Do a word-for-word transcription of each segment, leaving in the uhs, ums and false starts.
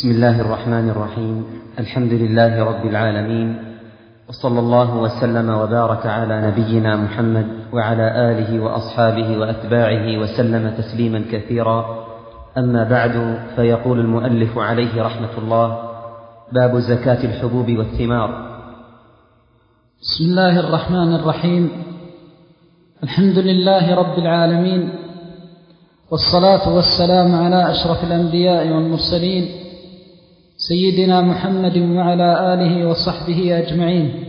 بسم الله الرحمن الرحيم. الحمد لله رب العالمين، وصلى الله وسلم وبارك على نبينا محمد وعلى آله وأصحابه وأتباعه وسلم تسليما كثيرا. أما بعد، فيقول المؤلف عليه رحمة الله: باب زكاة الحبوب والثمار. بسم الله الرحمن الرحيم. الحمد لله رب العالمين، والصلاة والسلام على أشرف الأنبياء والمرسلين سيدنا محمد وعلى آله وصحبه أجمعين.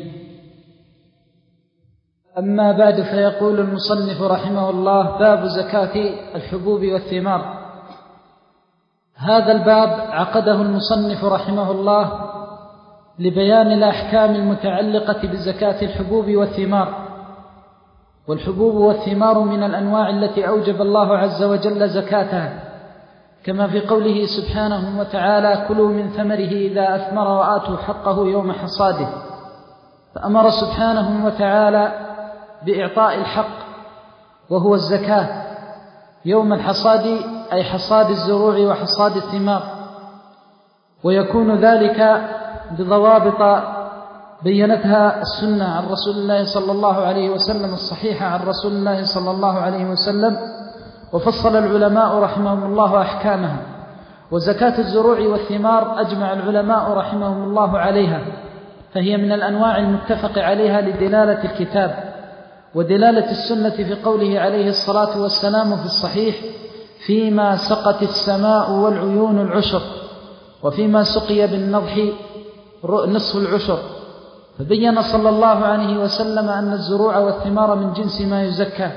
أما بعد، فيقول المصنف رحمه الله: باب زكاة الحبوب والثمار. هذا الباب عقده المصنف رحمه الله لبيان الأحكام المتعلقة بزكاة الحبوب والثمار. والحبوب والثمار من الأنواع التي أوجب الله عز وجل زكاتها، كما في قوله سبحانه وتعالى: كلوا من ثمره إذا أثمر وآتوا حقه يوم حصاده. فأمر سبحانه وتعالى بإعطاء الحق وهو الزكاة يوم الحصاد، أي حصاد الزروع وحصاد الثمار، ويكون ذلك بضوابط بينتها السنة عن رسول الله صلى الله عليه وسلم، الصحيحة عن رسول الله صلى الله عليه وسلم، وفصل العلماء رحمهم الله أحكامها. وزكاة الزروع والثمار أجمع العلماء رحمهم الله عليها، فهي من الأنواع المتفق عليها لدلالة الكتاب ودلالة السنة في قوله عليه الصلاة والسلام في الصحيح: فيما سقت السماء والعيون العشر، وفيما سقي بالنضح نصف العشر. فبين صلى الله عليه وسلم أن الزروع والثمار من جنس ما يزكى.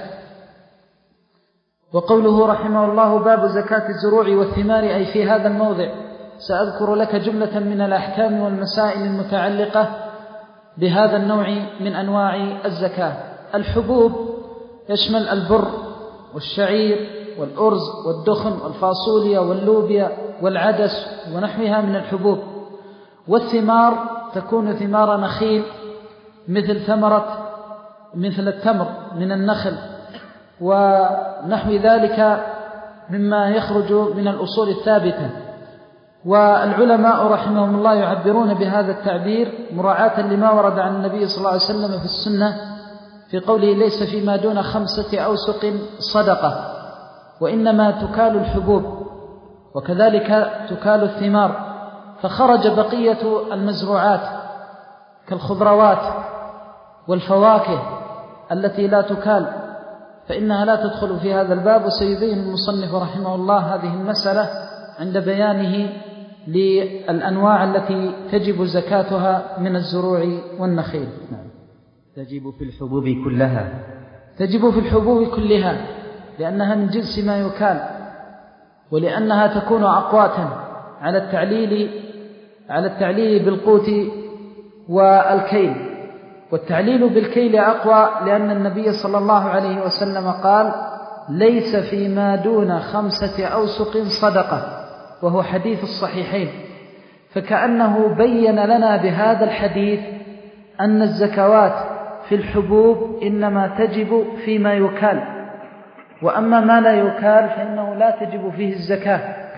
وقوله رحمه الله: باب زكاة الزروع والثمار، أي في هذا الموضع سأذكر لك جملة من الأحكام والمسائل المتعلقة بهذا النوع من أنواع الزكاة. الحبوب يشمل البر والشعير والأرز والدخن والفاصوليا واللوبيا والعدس ونحوها من الحبوب. والثمار تكون ثمار نخيل، مثل ثمرة مثل التمر من النخل ونحو ذلك مما يخرج من الأصول الثابتة. والعلماء رحمهم الله يعبرون بهذا التعبير مراعاة لما ورد عن النبي صلى الله عليه وسلم في السنة في قوله: ليس فيما دون خمسة أوسق صدقة، وإنما تكال الحبوب وكذلك تكال الثمار. فخرج بقية المزروعات كالخضروات والفواكه التي لا تكال، فإنها لا تدخل في هذا الباب. وسيبين المصنف رحمه الله هذه المسألة عند بيانه للأنواع التي تجب زكاتها من الزروع والنخيل. تجب في الحبوب كلها تجب في الحبوب كلها لأنها من جنس ما يكال، ولأنها تكون أقواتا على التعليل على التعليل بالقوت والكيل. والتعليل بالكيل أقوى، لأن النبي صلى الله عليه وسلم قال: ليس فيما دون خمسة أوسق صدقة، وهو حديث الصحيحين. فكأنه بين لنا بهذا الحديث أن الزكوات في الحبوب إنما تجب فيما يكال، وأما ما لا يكال فإنه لا تجب فيه الزكاة.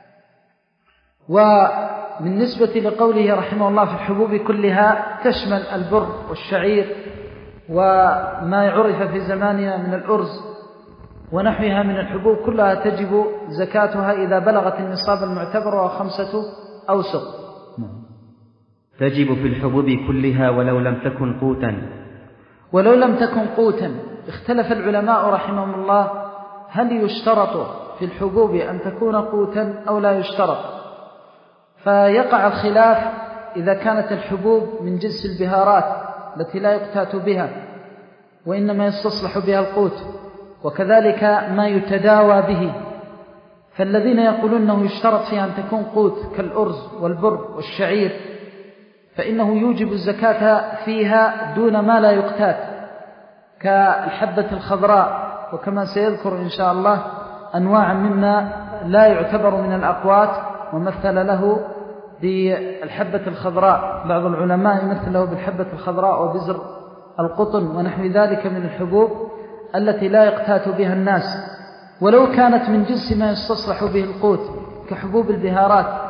وبالنسبة لقوله رحمه الله في الحبوب كلها تشمل البر والشعير وما يعرف في زماننا من الأرز ونحوها من الحبوب، كلها تجب زكاتها إذا بلغت النصاب المعتبر وهو خمسة أوسق. تجب في الحبوب كلها ولو لم تكن قوتا. ولو لم تكن قوتا، اختلف العلماء رحمهم الله هل يشترط في الحبوب أن تكون قوتا أو لا يشترط. فيقع الخلاف إذا كانت الحبوب من جنس البهارات التي لا يقتات بها وإنما يستصلح بها القوت، وكذلك ما يتداوى به. فالذين يقولون أنه يشترط فيها أن تكون قوت كالأرز والبر والشعير، فإنه يوجب الزكاة فيها دون ما لا يقتات كالحبة الخضراء، وكما سيذكر إن شاء الله أنواع مما لا يعتبر من الأقوات، ومثل له بالحبة الخضراء. بعض العلماء يمثل له بالحبة الخضراء وبزر القطن ونحو ذلك من الحبوب التي لا يقتات بها الناس، ولو كانت من جنس ما يستصلح به القوت كحبوب البهارات.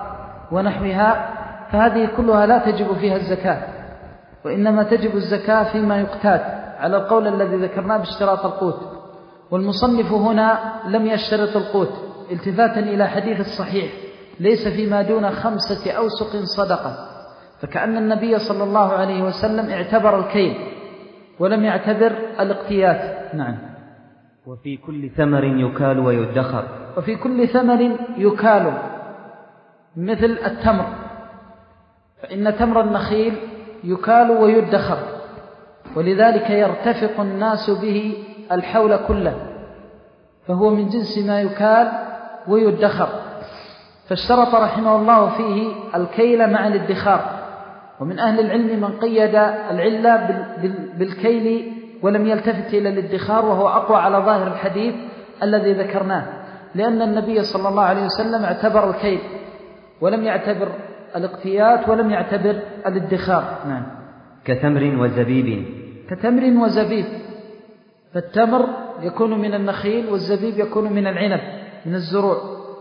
ونحوها، فهذه كلها لا تجب فيها الزكاة، وإنما تجب الزكاة فيما يقتات على القول الذي ذكرناه باشتراط القوت. والمصنف هنا لم يشترط القوت التفاتا إلى حديث الصحيح ليس فيما دون خمسة أوسق صدقة، فكأن النبي صلى الله عليه وسلم اعتبر الكيل ولم يعتبر الاقتيات. نعم. وفي كل ثمر يكال ويدخر. وفي كل ثمر يكال، مثل التمر، فإن تمر النخيل يكال ويدخر، ولذلك يرتفق الناس به الحول كله، فهو من جنس ما يكال ويدخر. فاشترط رحمه الله فيه الكيل مع الادخار، ومن أهل العلم من قيد العلة بالكيل ولم يلتفت إلى الادخار، وهو أقوى على ظاهر الحديث الذي ذكرناه، لأن النبي صلى الله عليه وسلم اعتبر الكيل ولم يعتبر الاقتيات ولم يعتبر الادخار. نعم. كتمر وزبيب. كتمر وزبيب، فالتمر يكون من النخيل والزبيب يكون من العنب من الزروع،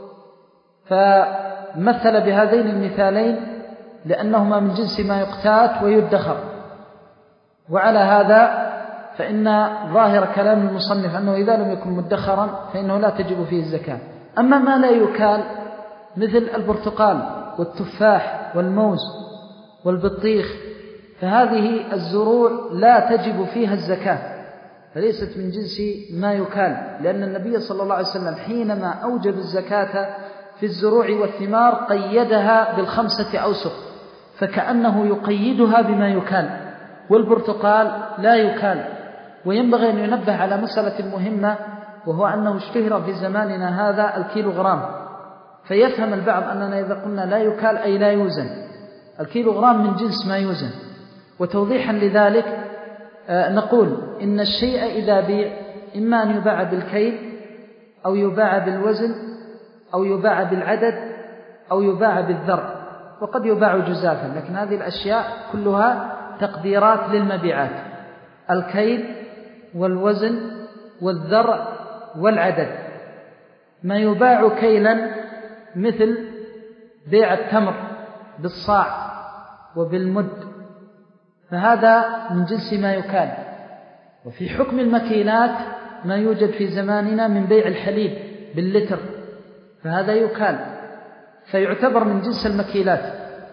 فمثل بهذين المثالين لأنهما من جنس ما يقتات ويدخر. وعلى هذا فإن ظاهر كلام المصنف أنه إذا لم يكن مدخرا فإنه لا تجب فيه الزكاة. أما ما لا يكال مثل البرتقال والتفاح والموز والبطيخ، فهذه الزروع لا تجب فيها الزكاة، فليست من جنس ما يكال، لأن النبي صلى الله عليه وسلم حينما أوجب الزكاة في الزروع والثمار قيدها بالخمسة أوسق، فكأنه يقيدها بما يكال، والبرتقال لا يكال. وينبغي أن ينبه على مسألة مهمة، وهو أنه اشتهر في زماننا هذا الكيلوغرام، فيفهم البعض أننا إذا قلنا لا يكال أي لا يوزن. الكيلوغرام من جنس ما يوزن. وتوضيحا لذلك نقول إن الشيء إذا بيع إما أن يباع بالكيل أو يباع بالوزن أو يباع بالعدد أو يباع بالذر، وقد يباع جزافا، لكن هذه الأشياء كلها تقديرات للمبيعات: الكيل والوزن والذر والعدد. ما يباع كيلا مثل بيع التمر بالصاع وبالمد، فهذا من جنس ما يكال. وفي حكم المكيلات ما يوجد في زماننا من بيع الحليب باللتر، فهذا يكال، فيعتبر من جنس المكيلات.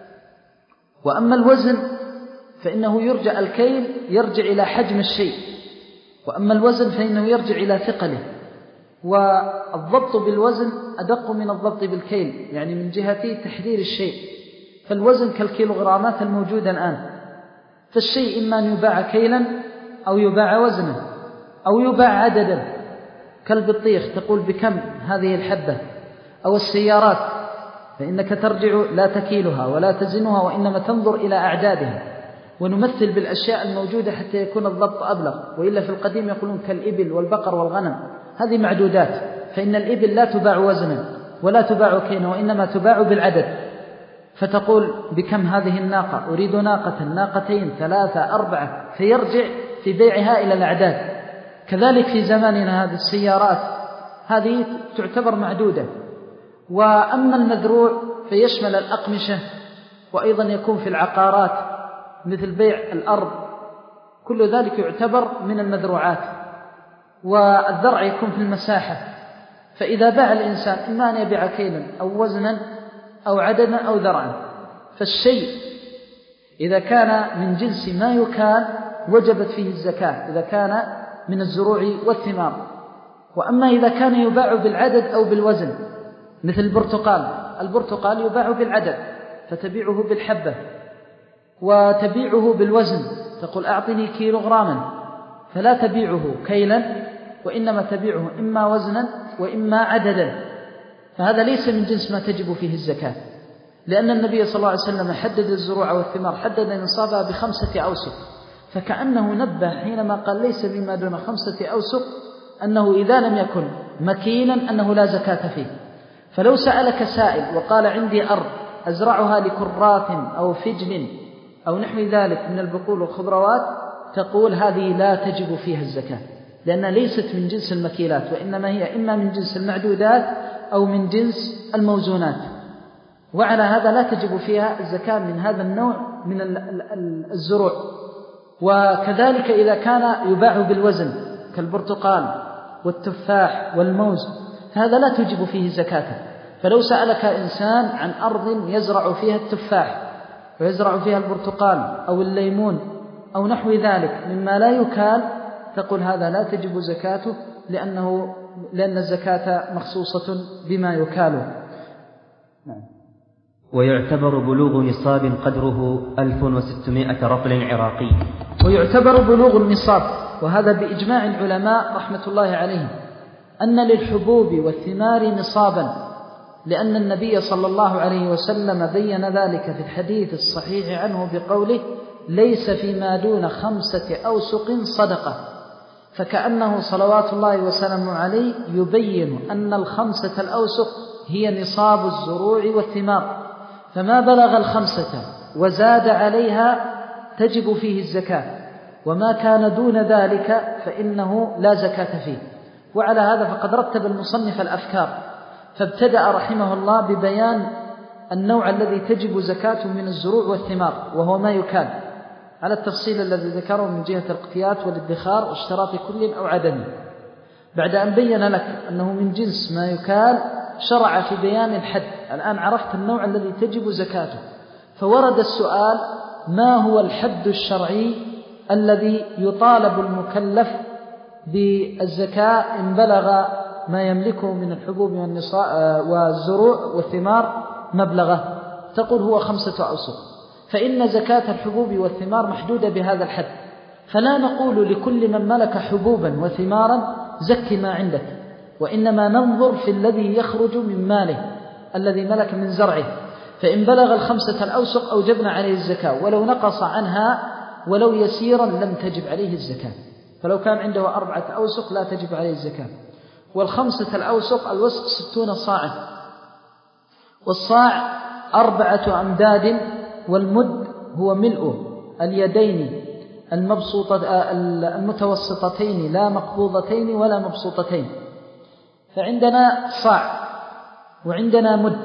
وأما الوزن فإنه يرجع، الكيل يرجع إلى حجم الشيء، وأما الوزن فإنه يرجع إلى ثقله. والضبط بالوزن أدق من الضبط بالكيل، يعني من جهة تحرير الشيء، فالوزن كالكيلوغرامات الموجودة الآن. فالشيء إما أن يباع كيلا أو يباع وزنا أو يباع عددا، كالبطيخ تقول بكم هذه الحبة، أو السيارات فإنك ترجع لا تكيلها ولا تزنها، وإنما تنظر إلى أعدادها. ونمثل بالأشياء الموجودة حتى يكون الضبط أبلغ، وإلا في القديم يقولون كالإبل والبقر والغنم، هذه معدودات، فإن الإبل لا تباع وزنا ولا تباع كيلا، وإنما تباع بالعدد. فتقول بكم هذه الناقة، أريد ناقة، ناقتين، ثلاثة، أربعة، فيرجع في بيعها إلى الأعداد. كذلك في زماننا هذه السيارات هذه تعتبر معدودة. وأما المذروع فيشمل الأقمشة، وأيضا يكون في العقارات مثل بيع الأرض، كل ذلك يعتبر من المذروعات. والذرع يكون في المساحة، فإذا باع الإنسان إما أن يبيع كيلا أو وزنا أو عددا أو ذرعا، فالشيء إذا كان من جنس ما يكال وجبت فيه الزكاة إذا كان من الزروع والثمار. وأما إذا كان يباع بالعدد أو بالوزن مثل البرتقال، البرتقال يباع بالعدد فتبيعه بالحبة، وتبيعه بالوزن، تقول أعطني كيلوغراما، فلا تبيعه كيلا وإنما تبيعه إما وزنا وإما عددا، فهذا ليس من جنس ما تجب فيه الزكاة، لأن النبي صلى الله عليه وسلم حدد الزروع والثمار، حدد نصابها بخمسة أوسق، فكأنه نبه حينما قال ليس بما دون خمسة أوسق أنه إذا لم يكن مكيلا أنه لا زكاة فيه. فلو سألك سائل وقال عندي أرض أزرعها لكرات أو فجل أو نحو ذلك من البقول والخضروات، تقول هذه لا تجب فيها الزكاة، لأنها ليست من جنس المكيلات، وإنما هي إما من جنس المعدودات أو من جنس الموزونات. وعلى هذا لا تجب فيها الزكاة من هذا النوع من الزروع. وكذلك إذا كان يباع بالوزن كالبرتقال والتفاح والموز هذا لا تجب فيه زكاة. فلو سألك إنسان عن أرض يزرع فيها التفاح ويزرع فيها البرتقال أو الليمون أو نحو ذلك مما لا يكال تقول هذا لا تجب زكاته لأنه لأن الزكاة مخصوصة بما يكاله. نعم. ويعتبر بلوغ نصاب قدره ألف وستمائة رطل عراقي. ويعتبر بلوغ النصاب، وهذا بإجماع العلماء رحمة الله عليهم، أن للحبوب والثمار نصابا، لأن النبي صلى الله عليه وسلم بين ذلك في الحديث الصحيح عنه بقوله ليس فيما دون خمسة أوسق صدقة، فكأنه صلوات الله وسلامه عليه يبين أن الخمسة الأوسق هي نصاب الزروع والثمار، فما بلغ الخمسة وزاد عليها تجب فيه الزكاة، وما كان دون ذلك فإنه لا زكاة فيه. وعلى هذا فقد رتب المصنف الأفكار، فابتدأ رحمه الله ببيان النوع الذي تجب زكاته من الزروع والثمار وهو ما يكال، على التفصيل الذي ذكره من جهة الاقتيات والادخار واشتراط كل أو عدم. بعد أن بين لك أنه من جنس ما يكال شرع في بيان الحد. الآن عرفت النوع الذي تجب زكاته، فورد السؤال ما هو الحد الشرعي الذي يطالب المكلف بالزكاة إن بلغ ما يملكه من الحبوب والزروع والثمار مبلغه؟ تقول هو خمسة أوسق، فإن زكاة الحبوب والثمار محدودة بهذا الحد، فلا نقول لكل من ملك حبوبا وثمارا زك ما عندك، وإنما ننظر في الذي يخرج من ماله الذي ملك من زرعه، فإن بلغ الخمسة الأوسق أوجبنا عليه الزكاة، ولو نقص عنها ولو يسيرا لم تجب عليه الزكاة. فلو كان عنده أربعة أوسق لا تجب عليه الزكاة. والخمسة الأوسق الوسق ستون صاعا، والصاع أربعة أمداد، والمد هو ملء اليدين المتوسطتين لا مقبوضتين ولا مبسوطتين. فعندنا صاع وعندنا مد.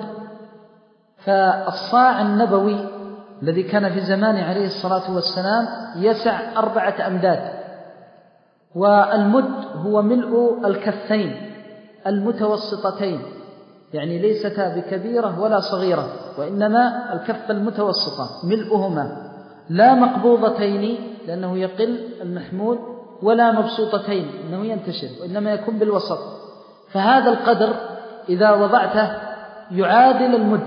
فالصاع النبوي الذي كان في زمان عليه الصلاة والسلام يسع أربعة أمداد، والمد هو ملء الكفين المتوسطتين، يعني ليستا بكبيرة ولا صغيرة، وإنما الكف المتوسطة ملؤهما، لا مقبوضتين لأنه يقل المحمول، ولا مبسوطتين إنه ينتشر، وإنما يكون بالوسط. فهذا القدر إذا وضعته يعادل المد،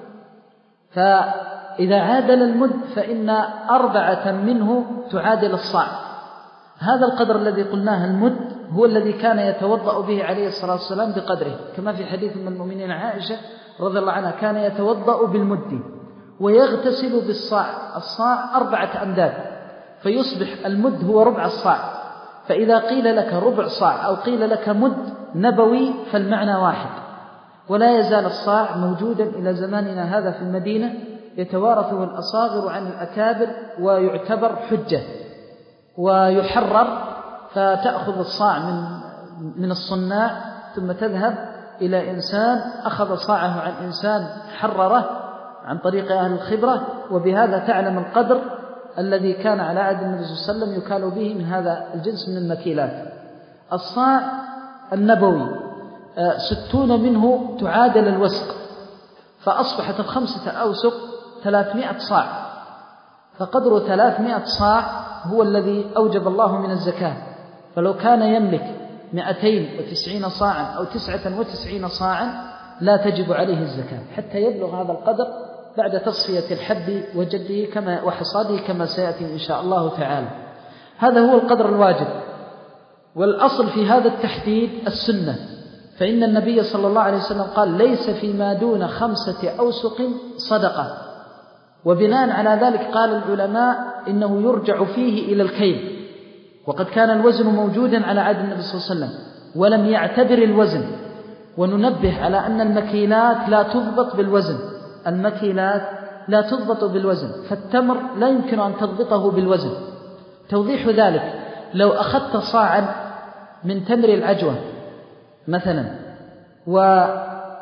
فإذا عادل المد فإن أربعة منه تعادل الصاع. هذا القدر الذي قلناه المد هو الذي كان يتوضأ به عليه الصلاة والسلام بقدره، كما في حديث من المؤمنين عائشة رضي الله عنها كان يتوضأ بالمد ويغتسل بالصاع. الصاع أربعة أمداد، فيصبح المد هو ربع الصاع. فإذا قيل لك ربع صاع أو قيل لك مد نبوي فالمعنى واحد. ولا يزال الصاع موجودا إلى زماننا هذا في المدينة، يتوارثه الأصاغر عن الأكابر ويعتبر حجة، ويحرر، فتأخذ الصاع من من الصناع ثم تذهب إلى إنسان أخذ صاعه عن إنسان حرره عن طريق أهل الخبرة، وبهذا تعلم القدر الذي كان على عهد النبي صلى الله عليه وسلم يكال به من هذا الجنس من المكيلات. الصاع النبوي ستون منه تعادل الوسق، فأصبحت الخمسة أوسق ثلاثمائة صاع، فقدر ثلاثمائة صاع هو الذي أوجب الله من الزكاة. فلو كان يملك مئتين وتسعين صاعا أو تسعة وتسعين صاعا لا تجب عليه الزكاة حتى يبلغ هذا القدر بعد تصفية الحب وجده كما وحصاده كما سيأتي إن شاء الله تعالى. هذا هو القدر الواجب، والأصل في هذا التحديد السنة، فإن النبي صلى الله عليه وسلم قال ليس فيما دون خمسة أوسق صدقة، وبناء على ذلك قال العلماء إنه يرجع فيه إلى الكيل، وقد كان الوزن موجودا على عهد النبي صلى الله عليه وسلم ولم يعتبر الوزن. وننبه على أن المكيلات لا تضبط بالوزن، المكيلات لا تضبط بالوزن، فالتمر لا يمكن أن تضبطه بالوزن. توضيح ذلك لو أخذت صاعا من تمر العجوة مثلا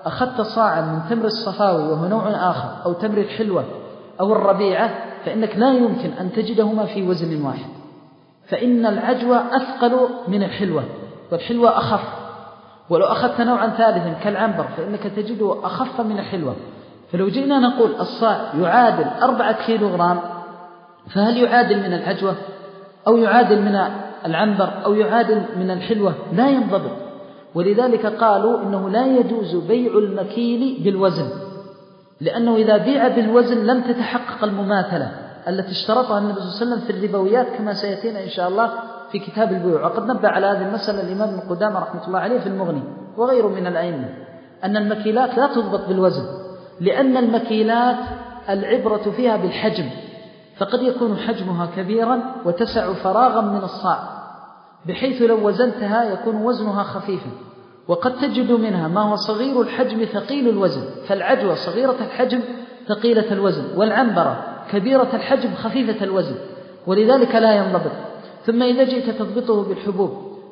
أخذت صاعا من تمر الصفاوي وهو نوع آخر أو تمر الحلوة أو الربيعة فإنك لا يمكن أن تجدهما في وزن واحد، فإن العجوة أثقل من الحلوة والحلوة أخف، ولو أخذت نوعا ثالثا كالعنبر فإنك تجده أخف من الحلوة. فلو جئنا نقول الصاع يعادل أربعة كيلوغرام فهل يعادل من العجوة أو يعادل من العنبر أو يعادل من الحلوة؟ لا ينضبط. ولذلك قالوا إنه لا يجوز بيع المكيل بالوزن، لأنه إذا بيع بالوزن لم تتحقق المماثلة التي اشترطها النبي صلى الله عليه وسلم في الربويات كما سيأتينا إن شاء الله في كتاب البيوع. وقد نبه على هذه المسألة الإمام ابن قدامة رحمة الله عليه في المغني وغيره من الأئمة، أن المكيلات لا تضبط بالوزن، لأن المكيلات العبرة فيها بالحجم، فقد يكون حجمها كبيرا وتسع فراغا من الصاع بحيث لو وزنتها يكون وزنها خفيفا، وقد تجد منها ما هو صغير الحجم ثقيل الوزن، فالعجوة صغيرة الحجم ثقيلة الوزن، والعنبرة كبيرة الحجم خفيفة الوزن، ولذلك لا ينضبط. ثم إذا جئت تضبطه بالحبوب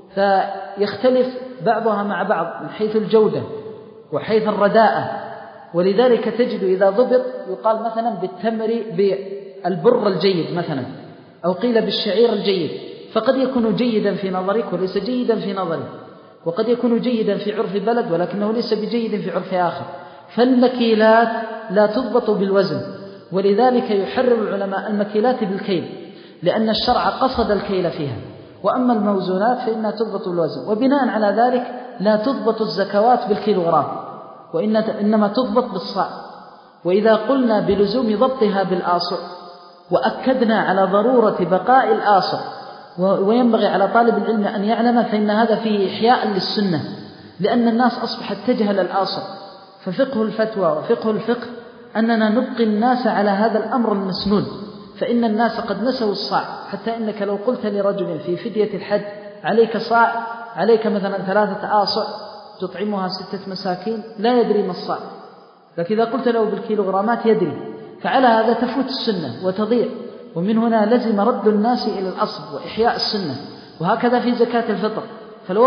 فيختلف بعضها مع بعض من حيث الجودة وحيث الرداءة، ولذلك تجد إذا ضبط يقال مثلا بالتمر بالبر الجيد مثلا، أو قيل بالشعير الجيد، فقد يكون جيدا في نظرك وليس جيدا في نظري، وقد يكون جيدا في عرف بلد ولكنه ليس بجيد في عرف آخر. فالمكيلات لا تضبط بالوزن، ولذلك يحرر العلماء المكيلات بالكيل، لأن الشرع قصد الكيل فيها. وأما الموزونات فإنها تضبط بالوزن، وبناء على ذلك لا تضبط الزكوات بالكيلوغرام، وإنما تضبط بالصاع. وإذا قلنا بلزوم ضبطها بالآصع وأكدنا على ضرورة بقاء الآصع، وينبغي على طالب العلم أن يعلم، فإن هذا فيه إحياء للسنة، لأن الناس أصبحت تجهل الآصع. ففقه الفتوى وفقه الفقه أننا نبقي الناس على هذا الأمر المسنون، فإن الناس قد نسوا الصاع، حتى إنك لو قلت لرجل في فدية الحج عليك صاع، عليك مثلا ثلاثة آصع تطعمها ستة مساكين، لا يدري ما الصاع، لكن إذا قلت له بالكيلوغرامات يدري. فعلى هذا تفوت السنة وتضيع، ومن هنا لزم رد الناس إلى الأصل وإحياء السنة. وهكذا في زكاة الفطر، فلو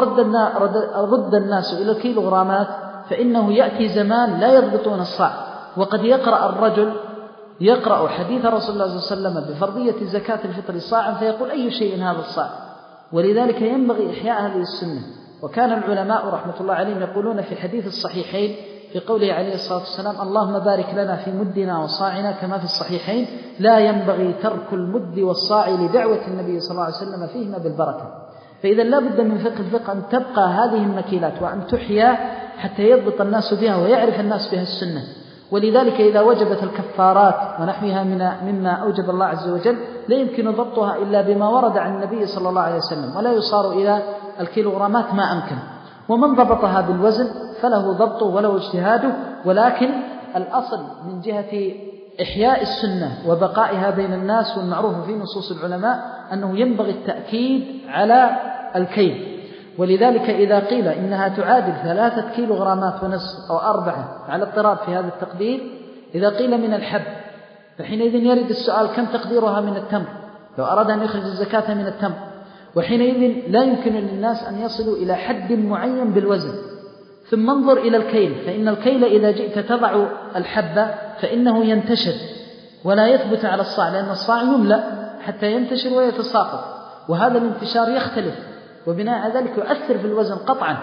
رد الناس إلى الكيلوغرامات فإنه يأتي زمان لا يضبطون الصاع، وقد يقرأ الرجل يقرأ حديث رسول الله صلى الله عليه وسلم بفرضية زكاة الفطر صاعا فيقول أي شيء هذا الصاع. ولذلك ينبغي إحياء هذه السنة. وكان العلماء رحمة الله عليهم يقولون في حديث الصحيحين في قوله عليه الصلاة والسلام اللهم بارك لنا في مدنا وصاعنا كما في الصحيحين، لا ينبغي ترك المد والصاع لدعوة النبي صلى الله عليه وسلم فيهما بالبركة. فإذا لا بد من فقه الفقه أن تبقى هذه المكيلات وأن تحيا حتى يضبط الناس بها ويعرف الناس بها السنة. ولذلك إذا وجبت الكفارات ونحوها من مما أوجب الله عز وجل لا يمكن ضبطها إلا بما ورد عن النبي صلى الله عليه وسلم، ولا يصار إلى الكيلوغرامات ما أمكن. ومن ضبطها بالوزن فله ضبطه ولو اجتهاده، ولكن الأصل من جهة إحياء السنة وبقائها بين الناس والمعروف في نصوص العلماء أنه ينبغي التأكيد على الكيل. ولذلك إذا قيل إنها تعادل ثلاثة كيلوغرامات ونصف أو أربعة على اضطراب في هذا التقدير، إذا قيل من الحب فحينئذ يرد السؤال كم تقديرها من التمر لو أراد أن يخرج الزكاة من التمر، وحينئذ لا يمكن للناس أن يصلوا إلى حد معين بالوزن. ثم انظر إلى الكيل، فإن الكيل إذا جئت تضع الحبة فإنه ينتشر ولا يثبت على الصاع، لأن الصاع يملأ حتى ينتشر ويتساقط، وهذا الانتشار يختلف، وبناء على ذلك يؤثر في الوزن قطعا.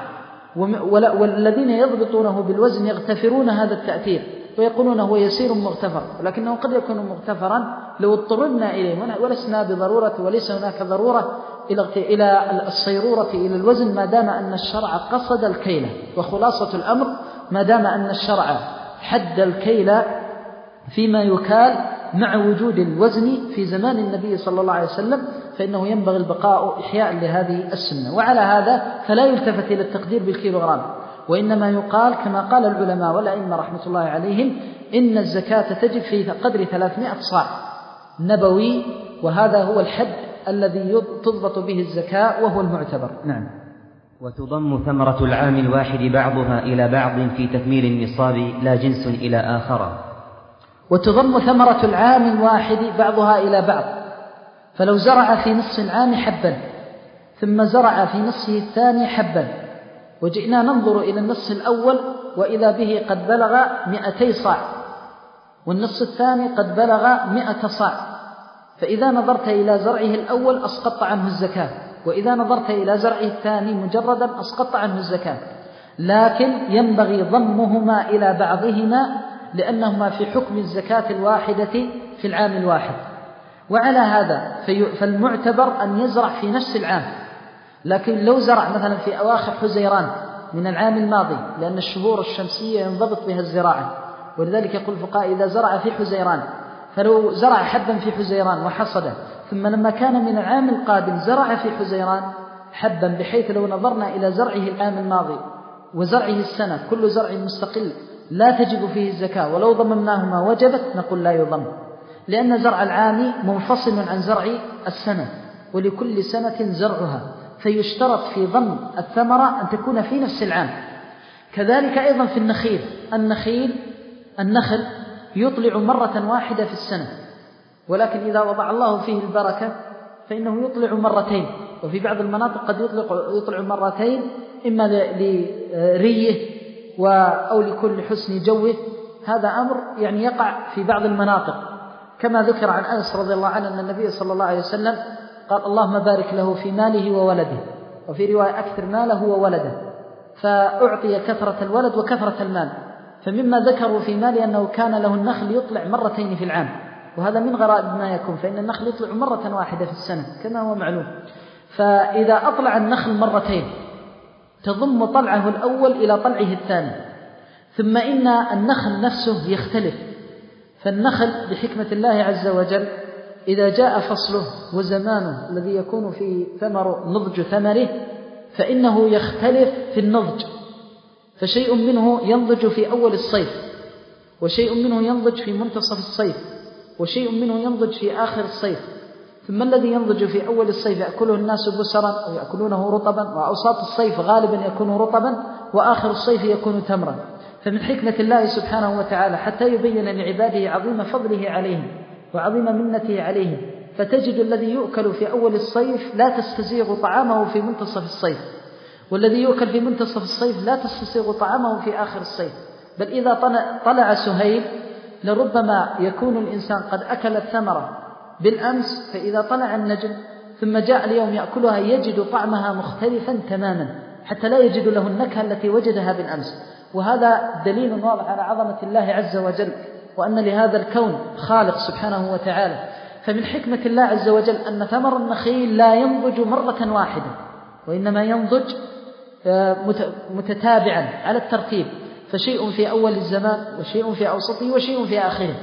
والذين يضبطونه بالوزن يغتفرون هذا التأثير ويقولون هو يسير مغتفر، ولكنه قد يكون مغتفرا لو اضطررنا إليه، ولسنا بضرورة وليس هناك ضرورة إلى الصيرورة إلى الوزن ما دام أن الشرع قصد الكيل. وخلاصة الأمر ما دام أن الشرع حد الكيل فيما يكال مع وجود الوزن في زمان النبي صلى الله عليه وسلم فإنه ينبغي البقاء إحياء لهذه السنة. وعلى هذا فلا يلتفت إلى التقدير بالكيلوغرام، وإنما يقال كما قال العلماء والأئمة رحمة الله عليهم إن الزكاة تجب في قدر ثلاثمائة صاع نبوي، وهذا هو الحد الذي تضبط به الزكاة وهو المعتبر. نعم. وتضم ثمرة العام الواحد بعضها إلى بعض في تكميل النصاب لا جنس إلى آخر. وتضم ثمرة العام الواحد بعضها إلى بعض، فلو زرع في نصف العام حبا ثم زرع في نصفه الثاني حبا، وجئنا ننظر إلى النصف الأول وإذا به قد بلغ مئتي صاع، والنصف الثاني قد بلغ مئة صاع، فإذا نظرت إلى زرعه الأول أسقطت عنه الزكاة، وإذا نظرت إلى زرعه الثاني مجردا أسقطت عنه الزكاة، لكن ينبغي ضمهما إلى بعضهما لأنهما في حكم الزكاة الواحدة في العام الواحد. وعلى هذا فالمعتبر أن يزرع في نفس العام، لكن لو زرع مثلا في أواخر حزيران من العام الماضي، لأن الشهور الشمسية ينضبط بها الزراعة، ولذلك يقول الفقهاء إذا زرع في حزيران، فلو زرع حبا في حزيران وحصده، ثم لما كان من العام القادم زرع في حزيران حبا، بحيث لو نظرنا إلى زرعه العام الماضي وزرعه السنة كل زرع مستقل لا تجب فيه الزكاة، ولو ضممناهما وجبت، نقول لا يضم، لأن زرع العام منفصل عن زرع السنة، ولكل سنة زرعها، فيشترط في ضم الثمرة أن تكون في نفس العام. كذلك أيضا في النخيل، النخيل النخل يطلع مرة واحدة في السنة، ولكن إذا وضع الله فيه البركة فإنه يطلع مرتين، وفي بعض المناطق قد يطلع, يطلع مرتين، إما لريه أو لكل حسن جوه. هذا أمر يعني يقع في بعض المناطق، كما ذكر عن أنس رضي الله عنه أن النبي صلى الله عليه وسلم قال اللهم بارك له في ماله وولده، وفي رواية أكثر ماله وولده، فأعطي كثرة الولد وكثرة المال. فمما ذكروا في ماله أنه كان له النخل يطلع مرتين في العام، وهذا من غرائب ما يكون، فإن النخل يطلع مرة واحدة في السنة كما هو معلوم. فإذا أطلع النخل مرتين تضم طلعه الأول إلى طلعه الثاني، ثم إن النخل نفسه يختلف، فالنخل بحكمة الله عز وجل إذا جاء فصله وزمانه الذي يكون في ثمر نضج ثمره فإنه يختلف في النضج، فشيء منه ينضج في أول الصيف، وشيء منه ينضج في منتصف الصيف، وشيء منه ينضج في آخر الصيف، ثم الذي ينضج في أول الصيف يأكله الناس بسرا أو يأكلونه رطبا، وأوساط الصيف غالبا يكون رطبا، وآخر الصيف يكون تمرا. فمن حكمة الله سبحانه وتعالى حتى يبين لعباده عظيم فضله عليهم وعظيم منته عليهم، فتجد الذي يؤكل في أول الصيف لا تستسيغ طعامه في منتصف الصيف، والذي يؤكل في منتصف الصيف لا تستسيغ طعامه في آخر الصيف. بل إذا طلع سهيل لربما يكون الإنسان قد أكل الثمرة بالأمس، فإذا طلع النجم ثم جاء اليوم يأكلها يجد طعمها مختلفا تماما، حتى لا يجد له النكهة التي وجدها بالأمس. وهذا دليل واضح على عظمة الله عز وجل، وأن لهذا الكون خالق سبحانه وتعالى. فمن حكمة الله عز وجل أن ثمر النخيل لا ينضج مرة واحدة، وإنما ينضج متتابعا على الترتيب، فشيء في أول الزمان وشيء في أوسطه وشيء في آخره.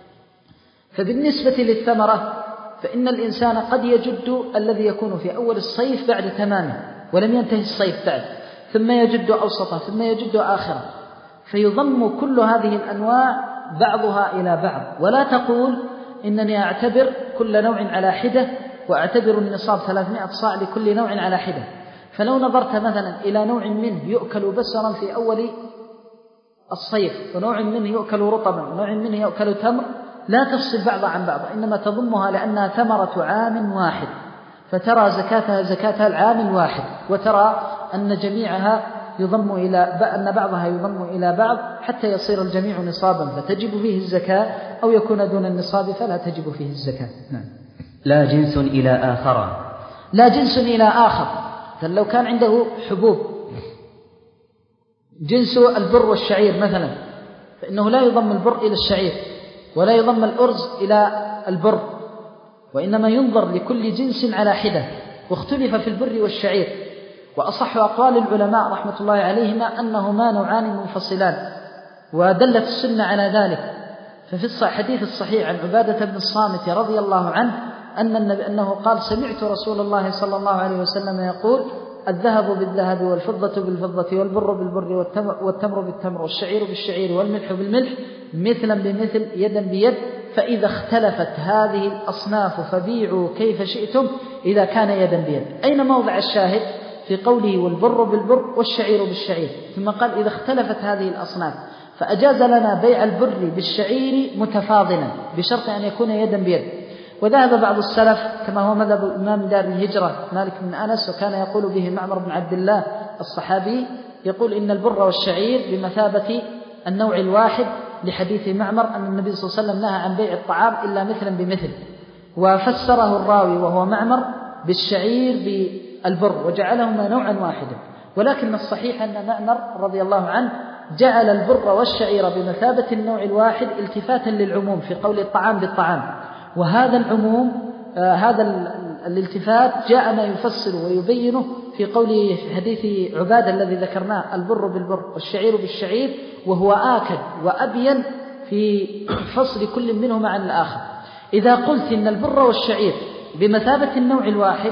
فبالنسبة للثمرة فإن الإنسان قد يجد الذي يكون في أول الصيف بعد تمامه ولم ينتهي الصيف بعد، ثم يجد أوسطه، ثم يجد آخره، فيضم كل هذه الأنواع بعضها إلى بعض. ولا تقول إنني أعتبر كل نوع على حدة وأعتبر النصاب ثلاثمائة صاع لكل نوع على حدة. فلو نظرت مثلا إلى نوع منه يؤكل بسرا في أول الصيف، ونوع منه يؤكل رطبا، ونوع منه يؤكل تمر، لا تفصل بعض عن بعض، إنما تضمها لأنها ثمرة عام واحد، فترى زكاتها زكاتها العام الواحد، وترى أن جميعها يضم إلى أن بعضها يضم إلى بعض حتى يصير الجميع نصابا فتجب فيه الزكاة، أو يكون دون النصاب فلا تجب فيه الزكاة. نعم. لا جنس إلى آخر، لا جنس إلى آخر. لو كان عنده حبوب جنس البر والشعير مثلا، فإنه لا يضم البر إلى الشعير، ولا يضم الأرز إلى البر، وإنما ينظر لكل جنس على حدة. واختلف في البر والشعير، وأصح أقوال العلماء رحمة الله عليهما أنهما نوعان منفصلان، ودلت السنة على ذلك. ففي الحديث الصحيح عن عبادة بن الصامت رضي الله عنه أن النبي أنه قال: سمعت رسول الله صلى الله عليه وسلم يقول: الذهب بالذهب والفضة بالفضة والبر بالبر والتمر بالتمر والشعير بالشعير والملح بالملح مثلا بمثل يدا بيد، فإذا اختلفت هذه الأصناف فبيعوا كيف شئتم إذا كان يدا بيد. أين موضع الشاهد في قوله والبر بالبر والشعير بالشعير؟ ثم قال إذا اختلفت هذه الأصناف، فأجاز لنا بيع البر بالشعير متفاضلا بشرط أن يكون يدا بيد. وذهب بعض السلف كما هو مذهب الإمام دار الهجرة مالك بن أنس، وكان يقول به معمر بن عبد الله الصحابي، يقول إن البر والشعير بمثابة النوع الواحد لحديث معمر أن النبي صلى الله عليه وسلم نهى عن بيع الطعام إلا مثلا بمثل، وفسره الراوي وهو معمر بالشعير بالبر وجعلهما نوعا واحدا. ولكن الصحيح أن معمر رضي الله عنه جعل البر والشعير بمثابة النوع الواحد التفاتا للعموم في قول الطعام بالطعام، وهذا العموم آه هذا الالتفات جاء ما يفسر ويبينه في قوله في حديث عبادة الذي ذكرناه البر بالبر والشعير بالشعير، وهو آكد وأبين في فصل كل منهما عن الآخر. إذا قلت إن البر والشعير بمثابة النوع الواحد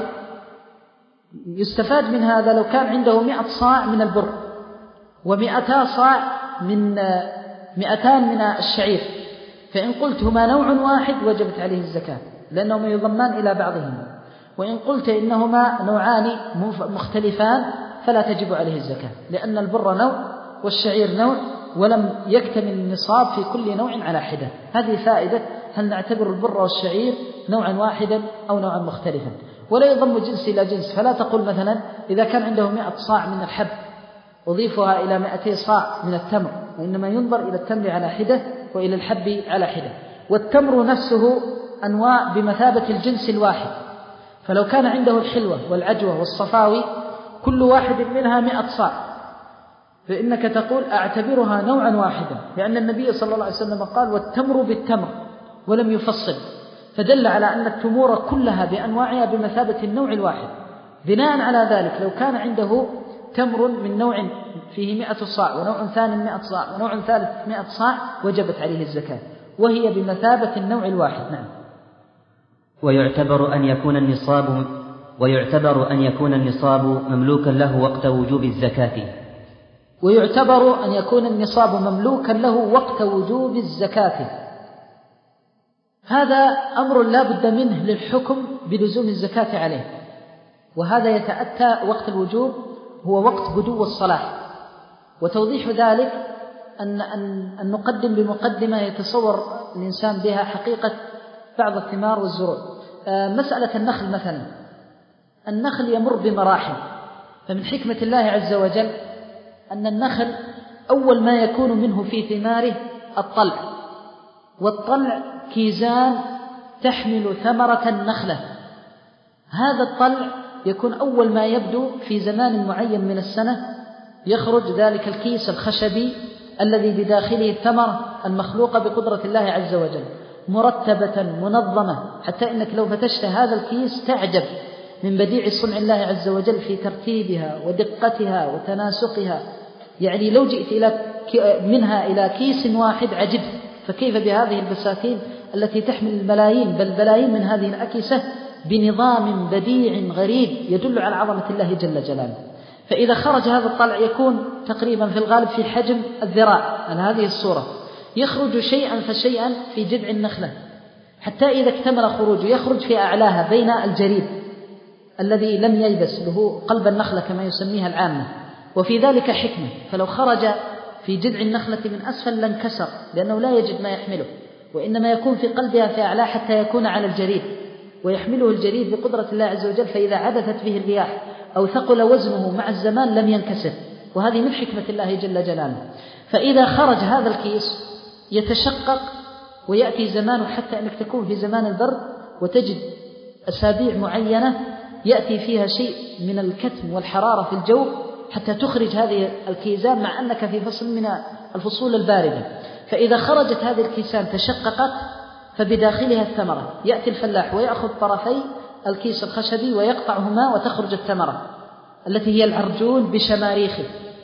يستفاد من هذا لو كان عنده مئة صاع من البر ومئتا صاع من مئتان من الشعير، فإن قلت هما نوع واحد وجبت عليه الزكاة لأنهما يضمان إلى بعضهما، وإن قلت إنهما نوعان مختلفان فلا تجب عليه الزكاة، لأن البر نوع والشعير نوع ولم يكتمل النصاب في كل نوع على حدة. هذه فائدة هل نعتبر البر والشعير نوعا واحدا أو نوعا مختلفا، ولا يضم جنس إلى جنس. فلا تقول مثلا إذا كان عنده مئة صاع من الحب أضيفها إلى مئتي صاع من التمر، وإنما ينظر إلى التمر على حدة وإلى الحب على حدة. والتمر نفسه أنواع بمثابة الجنس الواحد، فلو كان عنده الحلوة والعجوة والصفاوي كل واحد منها مئة صاع فإنك تقول أعتبرها نوعا واحدا، لأن النبي صلى الله عليه وسلم قال والتمر بالتمر ولم يفصل، فدل على أن التمور كلها بأنواعها بمثابة النوع الواحد. بناء على ذلك لو كان عنده تمر من نوع فيه مئة صاع ونوع ثاني مئة صاع ونوع ثالث مئة صاع وجبت عليه الزكاة، وهي بمثابة النوع الواحد. نعم. ويعتبر أن يكون النصاب ويعتبر أن يكون النصاب مملوكا له وقت وجوب الزكاة ويعتبر أن يكون النصاب مملوكا له وقت وجوب الزكاة. هذا أمر لا بد منه للحكم بلزوم الزكاة عليه، وهذا يتأتى وقت الوجوب هو وقت بدو الصلاح. وتوضيح ذلك أن, أن, أن نقدم بمقدمة يتصور الإنسان بها حقيقة بعض الثمار والزروع. مسألة النخل مثلا، النخل يمر بمراحل، فمن حكمة الله عز وجل أن النخل أول ما يكون منه في ثماره الطلع، والطلع كيزان تحمل ثمرة النخلة. هذا الطلع يكون أول ما يبدو في زمان معين من السنة، يخرج ذلك الكيس الخشبي الذي بداخله الثمرة المخلوقة بقدرة الله عز وجل مرتبة منظمة، حتى إنك لو فتشت هذا الكيس تعجب من بديع صنع الله عز وجل في ترتيبها ودقتها وتناسقها. يعني لو جئت إلى منها إلى كيس واحد عجبت، فكيف بهذه البساتين التي تحمل الملايين بل بلايين من هذه الأكيسة بنظام بديع غريب يدل على عظمة الله جل جلاله. فإذا خرج هذا الطلع يكون تقريبا في الغالب في حجم الذراع على هذه الصورة، يخرج شيئا فشيئا في جذع النخلة حتى إذا اكتمل خروجه يخرج في أعلاها بين الجريد الذي لم ييبس له قلب النخلة كما يسميها العامة. وفي ذلك حكمة، فلو خرج في جذع النخلة من أسفل لانكسر لأنه لا يجد ما يحمله، وإنما يكون في قلبها في أعلاه حتى يكون على الجريد ويحمله الجريد بقدرة الله عز وجل، فإذا عدثت به الرياح أو ثقل وزنه مع الزمان لم ينكسر، وهذه من حكمة الله جل جلاله. فإذا خرج هذا الكيس يتشقق ويأتي زمان حتى أنك تكون في زمان البرد وتجد أسابيع معينة يأتي فيها شيء من الكتم والحرارة في الجو حتى تخرج هذه الكيزان مع أنك في فصل من الفصول الباردة. فإذا خرجت هذه الكيسان تشققت فبداخلها الثمرة، يأتي الفلاح ويأخذ طرفي الكيس الخشبي ويقطعهما وتخرج الثمرة التي هي العرجون بشماريخه.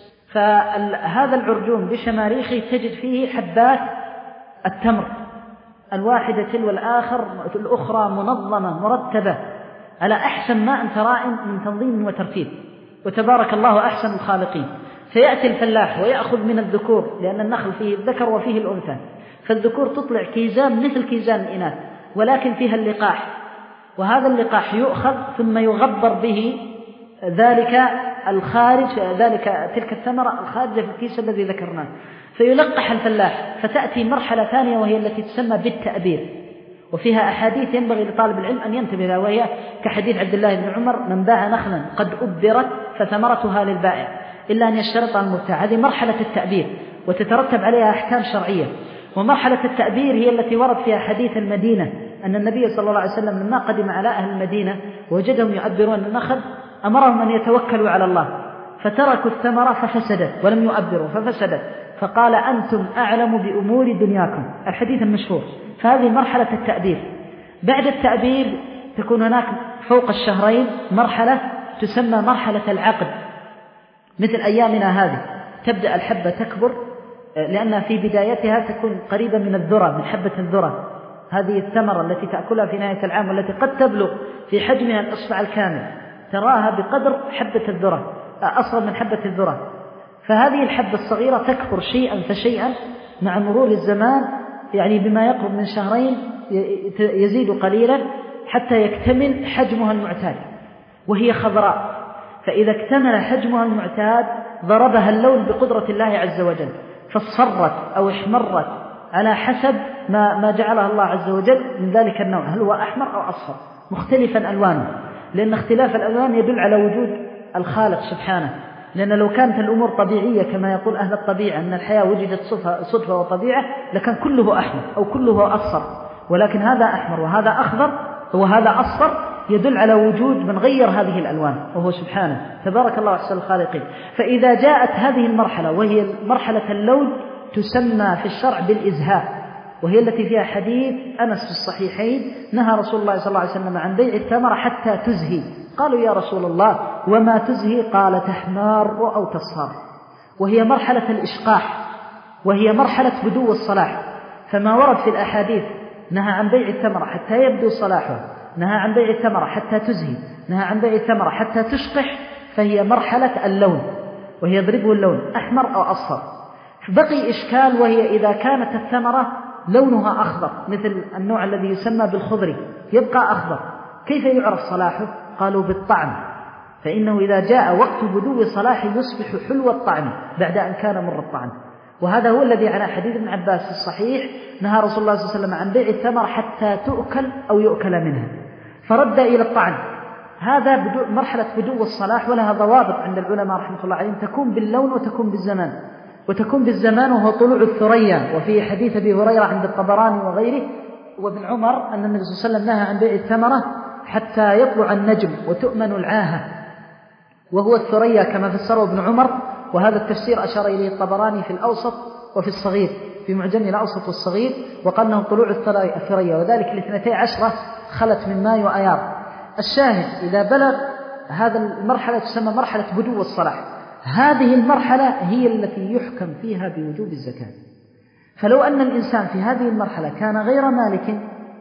فهذا العرجون بشماريخه تجد فيه حبات التمر الواحدة تلو الآخر الأخرى منظمة مرتبة على أحسن ما أنت راء من تنظيم وترتيب، وتبارك الله أحسن الخالقين. فيأتي الفلاح ويأخذ من الذكور، لأن النخل فيه الذكر وفيه الأنثى، فالذكور تطلع كيزان مثل كيزان الإناث ولكن فيها اللقاح، وهذا اللقاح يؤخذ ثم يغبر به ذلك الخارج ذلك تلك الثمرة الخارجة في الكيس الذي ذكرناه، فيلقح الفلاح. فتأتي مرحلة ثانية وهي التي تسمى بالتأبير، وفيها أحاديث ينبغي لطالب العلم أن ينتبه لها، وهي كحديث عبد الله بن عمر: من باع نخلا قد أبرت فثمرتها للبائع. إلا أن يشترطها المبتاع. هذه مرحلة التأبير وتترتب عليها أحكام شرعية. ومرحلة التأبير هي التي ورد فيها حديث المدينة أن النبي صلى الله عليه وسلم لما قدم على أهل المدينة وجدهم يؤبرون النخل أمرهم أن يتوكلوا على الله، فتركوا الثمرة ففسدت ولم يؤبروا ففسدت، فقال أنتم أعلم بأمور دنياكم، الحديث المشهور. فهذه مرحلة التأبير. بعد التأبير تكون هناك فوق الشهرين مرحلة تسمى مرحلة العقد، مثل أيامنا هذه تبدأ الحبة تكبر، لأنها في بدايتها تكون قريبة من الذرة، من حبة الذرة، هذه الثمرة التي تأكلها في نهاية العام والتي قد تبلغ في حجمها الإصبع الكامل، تراها بقدر حبة الذرة، أصغر من حبة الذرة. فهذه الحبة الصغيرة تكبر شيئا فشيئا مع مرور الزمان، يعني بما يقرب من شهرين يزيد قليلا حتى يكتمل حجمها المعتاد، وهي خضراء. فإذا اكتمل حجمها المعتاد ضربها اللون بقدرة الله عز وجل، فاصفرت أو احمرت على حسب ما ما جعلها الله عز وجل من ذلك النوع، هل هو أحمر أو أصفر، مختلفا ألوانه، لأن اختلاف الألوان يدل على وجود الخالق سبحانه. لأن لو كانت الأمور طبيعية كما يقول أهل الطبيعة أن الحياة وجدت صدفة وطبيعة لكان كله أحمر أو كله أصفر، ولكن هذا أحمر وهذا أخضر وهذا أصفر يدل على وجود من غير هذه الألوان وهو سبحانه تبارك الله أحسن الخالقين. فإذا جاءت هذه المرحلة وهي مرحلة اللون تسمى في الشرع بالإزهاء، وهي التي فيها حديث أنس في الصحيحين نهى رسول الله صلى الله عليه وسلم عن بيع الثمرة حتى تزهي. قالوا يا رسول الله وما تزهي؟ قال تحمار أو تصفر. وهي مرحلة الإشقاح، وهي مرحلة بدو الصلاح. فما ورد في الأحاديث نهى عن بيع الثمرة حتى يبدو صلاحه، نهى عن بيع الثمرة حتى تزهي، نهى عن بيع الثمرة حتى تشقح، فهي مرحلة اللون، وهي يضربه اللون أحمر أو أصفر. بقي إشكال، وهي إذا كانت الثمرة لونها أخضر مثل النوع الذي يسمى بالخضري يبقى أخضر، كيف يعرف صلاحه؟ قالوا بالطعم، فإنه إذا جاء وقت بدو صلاحه يصبح حلو الطعم بعد أن كان مر الطعم. وهذا هو الذي على حديث ابن عباس في الصحيح نهى رسول الله صلى الله عليه وسلم عن بيع الثمر حتى تؤكل أو يؤكل منها، فرد إلى الطعن. هذا بدو مرحلة بدو الصلاح، ولها ضوابط عند العلماء رحمة الله عليهم، تكون باللون وتكون بالزمان. وتكون بالزمان وهو طلوع الثريا، وفي حديث أبي هريرة عند الطبراني وغيره وابن عمر أن النبي صلى الله عليه وسلم نهى عن بيع الثمرة حتى يطلع النجم وتؤمن العاهة، وهو الثريا كما فسره ابن عمر. وهذا التفسير أشار إليه الطبراني في الأوسط وفي الصغير، في معجم الأوسط والصغير، وقال أنه طلوع الثريا، وذلك لاثنتي عشرة خلت من ماء وأيار. الشاهد إذا بلغ هذا المرحلة تسمى مرحلة بدو الصلاح. هذه المرحلة هي التي يحكم فيها بوجوب الزكاة. فلو أن الإنسان في هذه المرحلة كان غير مالك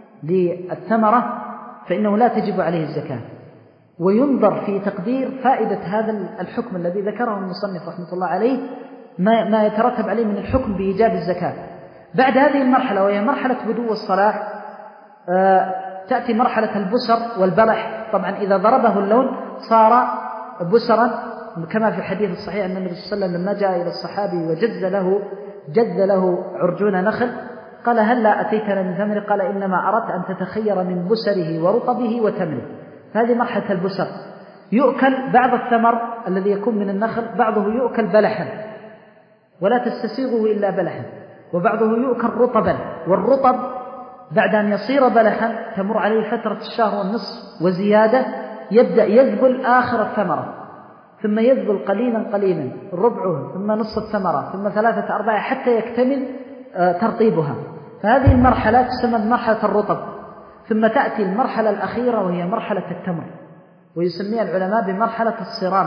للثمرة فإنه لا تجب عليه الزكاة، وينظر في تقدير فائدة هذا الحكم الذي ذكره المصنف رحمة الله عليه ما, ما يترتب عليه من الحكم بإيجاب الزكاة. بعد هذه المرحلة وهي مرحلة بدو الصلاح آه تأتي مرحلة البسر والبلح. طبعا إذا ضربه اللون صار بسرا، كما في الحديث الصحيح أن النبي صلى الله عليه وسلم لما جاء إلى الصحابي وجز له جذ له عرجون نخل قال هل لا أتيتنا من ثمره؟ قال إنما أردت أن تتخير من بسره ورطبه وتمره. هذه مرحلة البسر. يؤكل بعض الثمر الذي يكون من النخل، بعضه يؤكل بلحا ولا تستسيغه إلا بلحا، وبعضه يؤكل رطبا، والرطب بعد أن يصير بلحا تمر عليه فترة الشهر والنصف وزيادة يبدأ يذبل آخر الثمرة، ثم يذبل قليلا قليلا ربعه، ثم نصف الثمرة، ثم ثلاثة أرباع حتى يكتمل ترطيبها. فهذه المرحلة تسمى مرحلة الرطب. ثم تأتي المرحلة الأخيرة وهي مرحلة التمر، ويسميها العلماء بمرحلة الصرام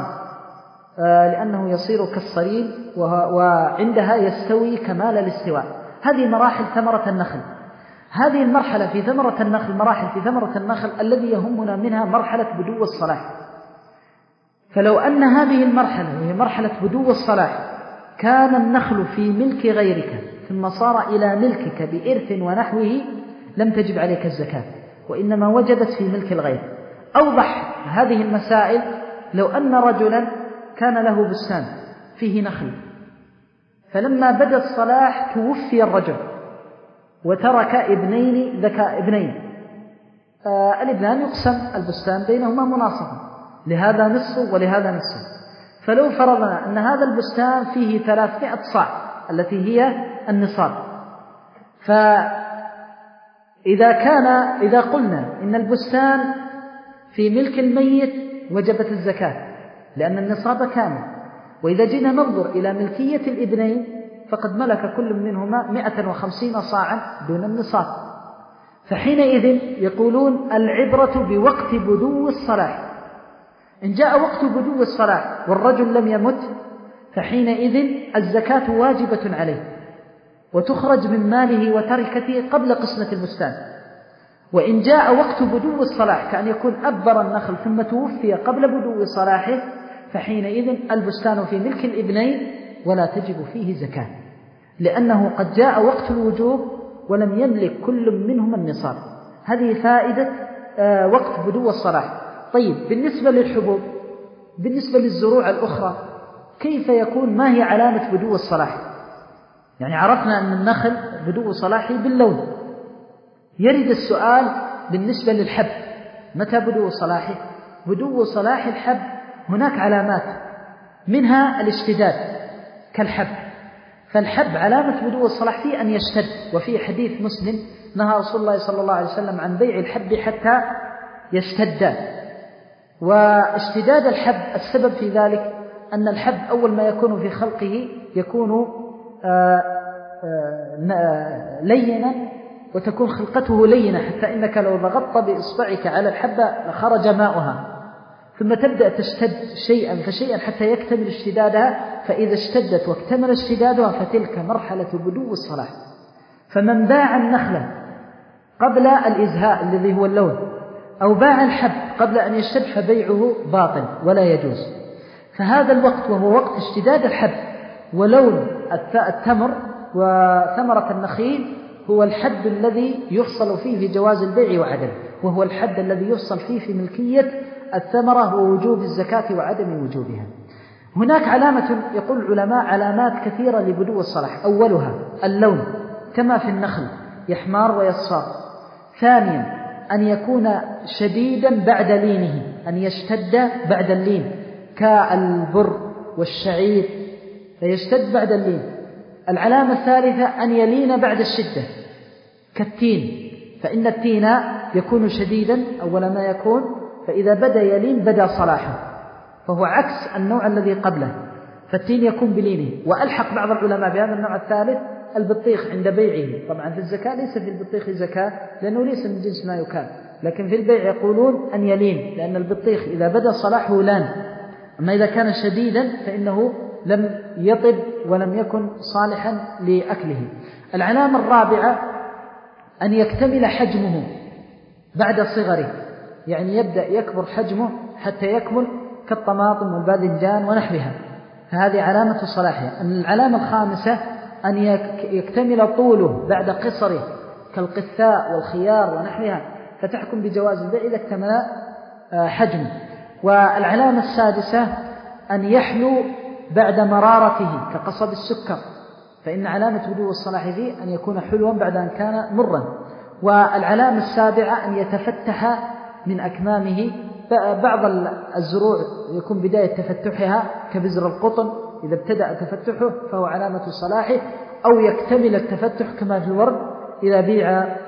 لأنه يصير كالصريم، وعندها يستوي كمال الاستواء. هذه مراحل ثمرة النخل. هذه المرحلة في ثمرة النخل مراحل في ثمرة النخل الذي يهمنا منها مرحلة بدو الصلاح. فلو أن هذه المرحلة وهي مرحلة بدو الصلاح كان النخل في ملك غيرك ثم صار إلى ملكك بإرث ونحوه لم تجب عليك الزكاة، وإنما وجبت في ملك الغير. أوضح هذه المسائل لو أن رجلا كان له بستان فيه نخل، فلما بدا الصلاح توفي الرجل وترك ابنين ذكاء ابنين آه الابنان يقسم البستان بينهما مناصفة، لهذا نصف ولهذا نصف. فلو فرضنا أن هذا البستان فيه ثلاثمائة صاع التي هي النصاب، فإذا كان إذا قلنا إن البستان في ملك الميت وجبت الزكاة لأن النصاب كامل، وإذا جينا ننظر إلى ملكية الابنين فقد ملك كل منهما مئة وخمسين صاعا دون النصاب، فحينئذ يقولون العبرة بوقت بدو الصلاح. إن جاء وقت بدو الصلاح والرجل لم يمت فحينئذ الزكاة واجبة عليه وتخرج من ماله وتركته قبل قسمة البستان. وإن جاء وقت بدو الصلاح كأن يكون أبر النخل ثم توفي قبل بدو صلاحه فحينئذ البستان في ملك الابنين ولا تجب فيه زكاة، لأنه قد جاء وقت الوجوب ولم يملك كل منهما النصاب. هذه فائدة وقت بدو الصلاح. طيب بالنسبة للحبوب، بالنسبة للزروع الأخرى كيف يكون؟ ما هي علامة بدو الصلاح؟ يعني عرفنا أن النخل بدو صلاحه باللون. يرد السؤال بالنسبة للحب، متى بدو صلاحه؟ بدو صلاح الحب هناك علامات، منها الاشتداد كالحب، فالحب علامة بدو الصلاح فيه أن يشتد. وفي حديث مسلم نهى رسول الله صلى الله عليه وسلم عن بيع الحب حتى يشتد. واشتداد الحب السبب في ذلك أن الحب أول ما يكون في خلقه يكون لينا وتكون خلقته لينة، حتى إنك لو ضغطت بإصبعك على الحبة لخرج ماؤها، ثم تبدأ تشتد شيئا فشيئا حتى يكتمل اشتدادها، فإذا اشتدت واكتمل اشتدادها فتلك مرحلة بدو الصلاح. فمن باع النخلة قبل الإزهاء الذي هو اللون أو باع الحب قبل أن يشتد فبيعه باطل ولا يجوز. فهذا الوقت وهو وقت اشتداد الحب ولون التمر وثمرة النخيل هو الحد الذي يفصل فيه في جواز البيع وعدمه، وهو الحد الذي يفصل فيه في ملكية الثمرة ووجوب الزكاة وعدم وجوبها. هناك علامة يقول العلماء علامات كثيرة لبدو الصلاح، أولها اللون كما في النخل يحمار ويصفر. ثانيا أن يكون شديدا بعد لينه، أن يشتد بعد اللين كالبر والشعير فيشتد بعد اللين. العلامة الثالثة أن يلين بعد الشدة كالتين، فإن التين يكون شديدا أول ما يكون، فإذا بدأ يلين بدأ صلاحه، فهو عكس النوع الذي قبله، فالتين يكون بلينه. وألحق بعض العلماء بهذا النوع الثالث البطيخ عند بيعه. طبعا في الزكاة ليس في البطيخ زكاة لأنه ليس من جنس ما يكال، لكن في البيع يقولون أن يلين، لأن البطيخ إذا بدأ صلاحه لان، أما إذا كان شديدا فإنه لم يطب ولم يكن صالحا لأكله. العلامة الرابعة أن يكتمل حجمه بعد صغره، يعني يبدأ يكبر حجمه حتى يكمل كالطماطم والباذنجان ونحوها، فهذه علامة صلاحها. العلامة الخامسة أن يكتمل طوله بعد قصره كالقثاء والخيار ونحوها، فتحكم بجواز البيع إذا اكتمل حجمه. والعلامة السادسة أن يحلو بعد مرارته كقصب السكر، فإن علامة بدو الصلاح فيه أن يكون حلوا بعد أن كان مرا. والعلامة السابعة أن يتفتح من أكمامه. بعض الزروع يكون بداية تفتحها كبزر القطن، إذا ابتدأ تفتحه فهو علامة صلاحه، أو يكتمل التفتح كما في الورد إذا بيع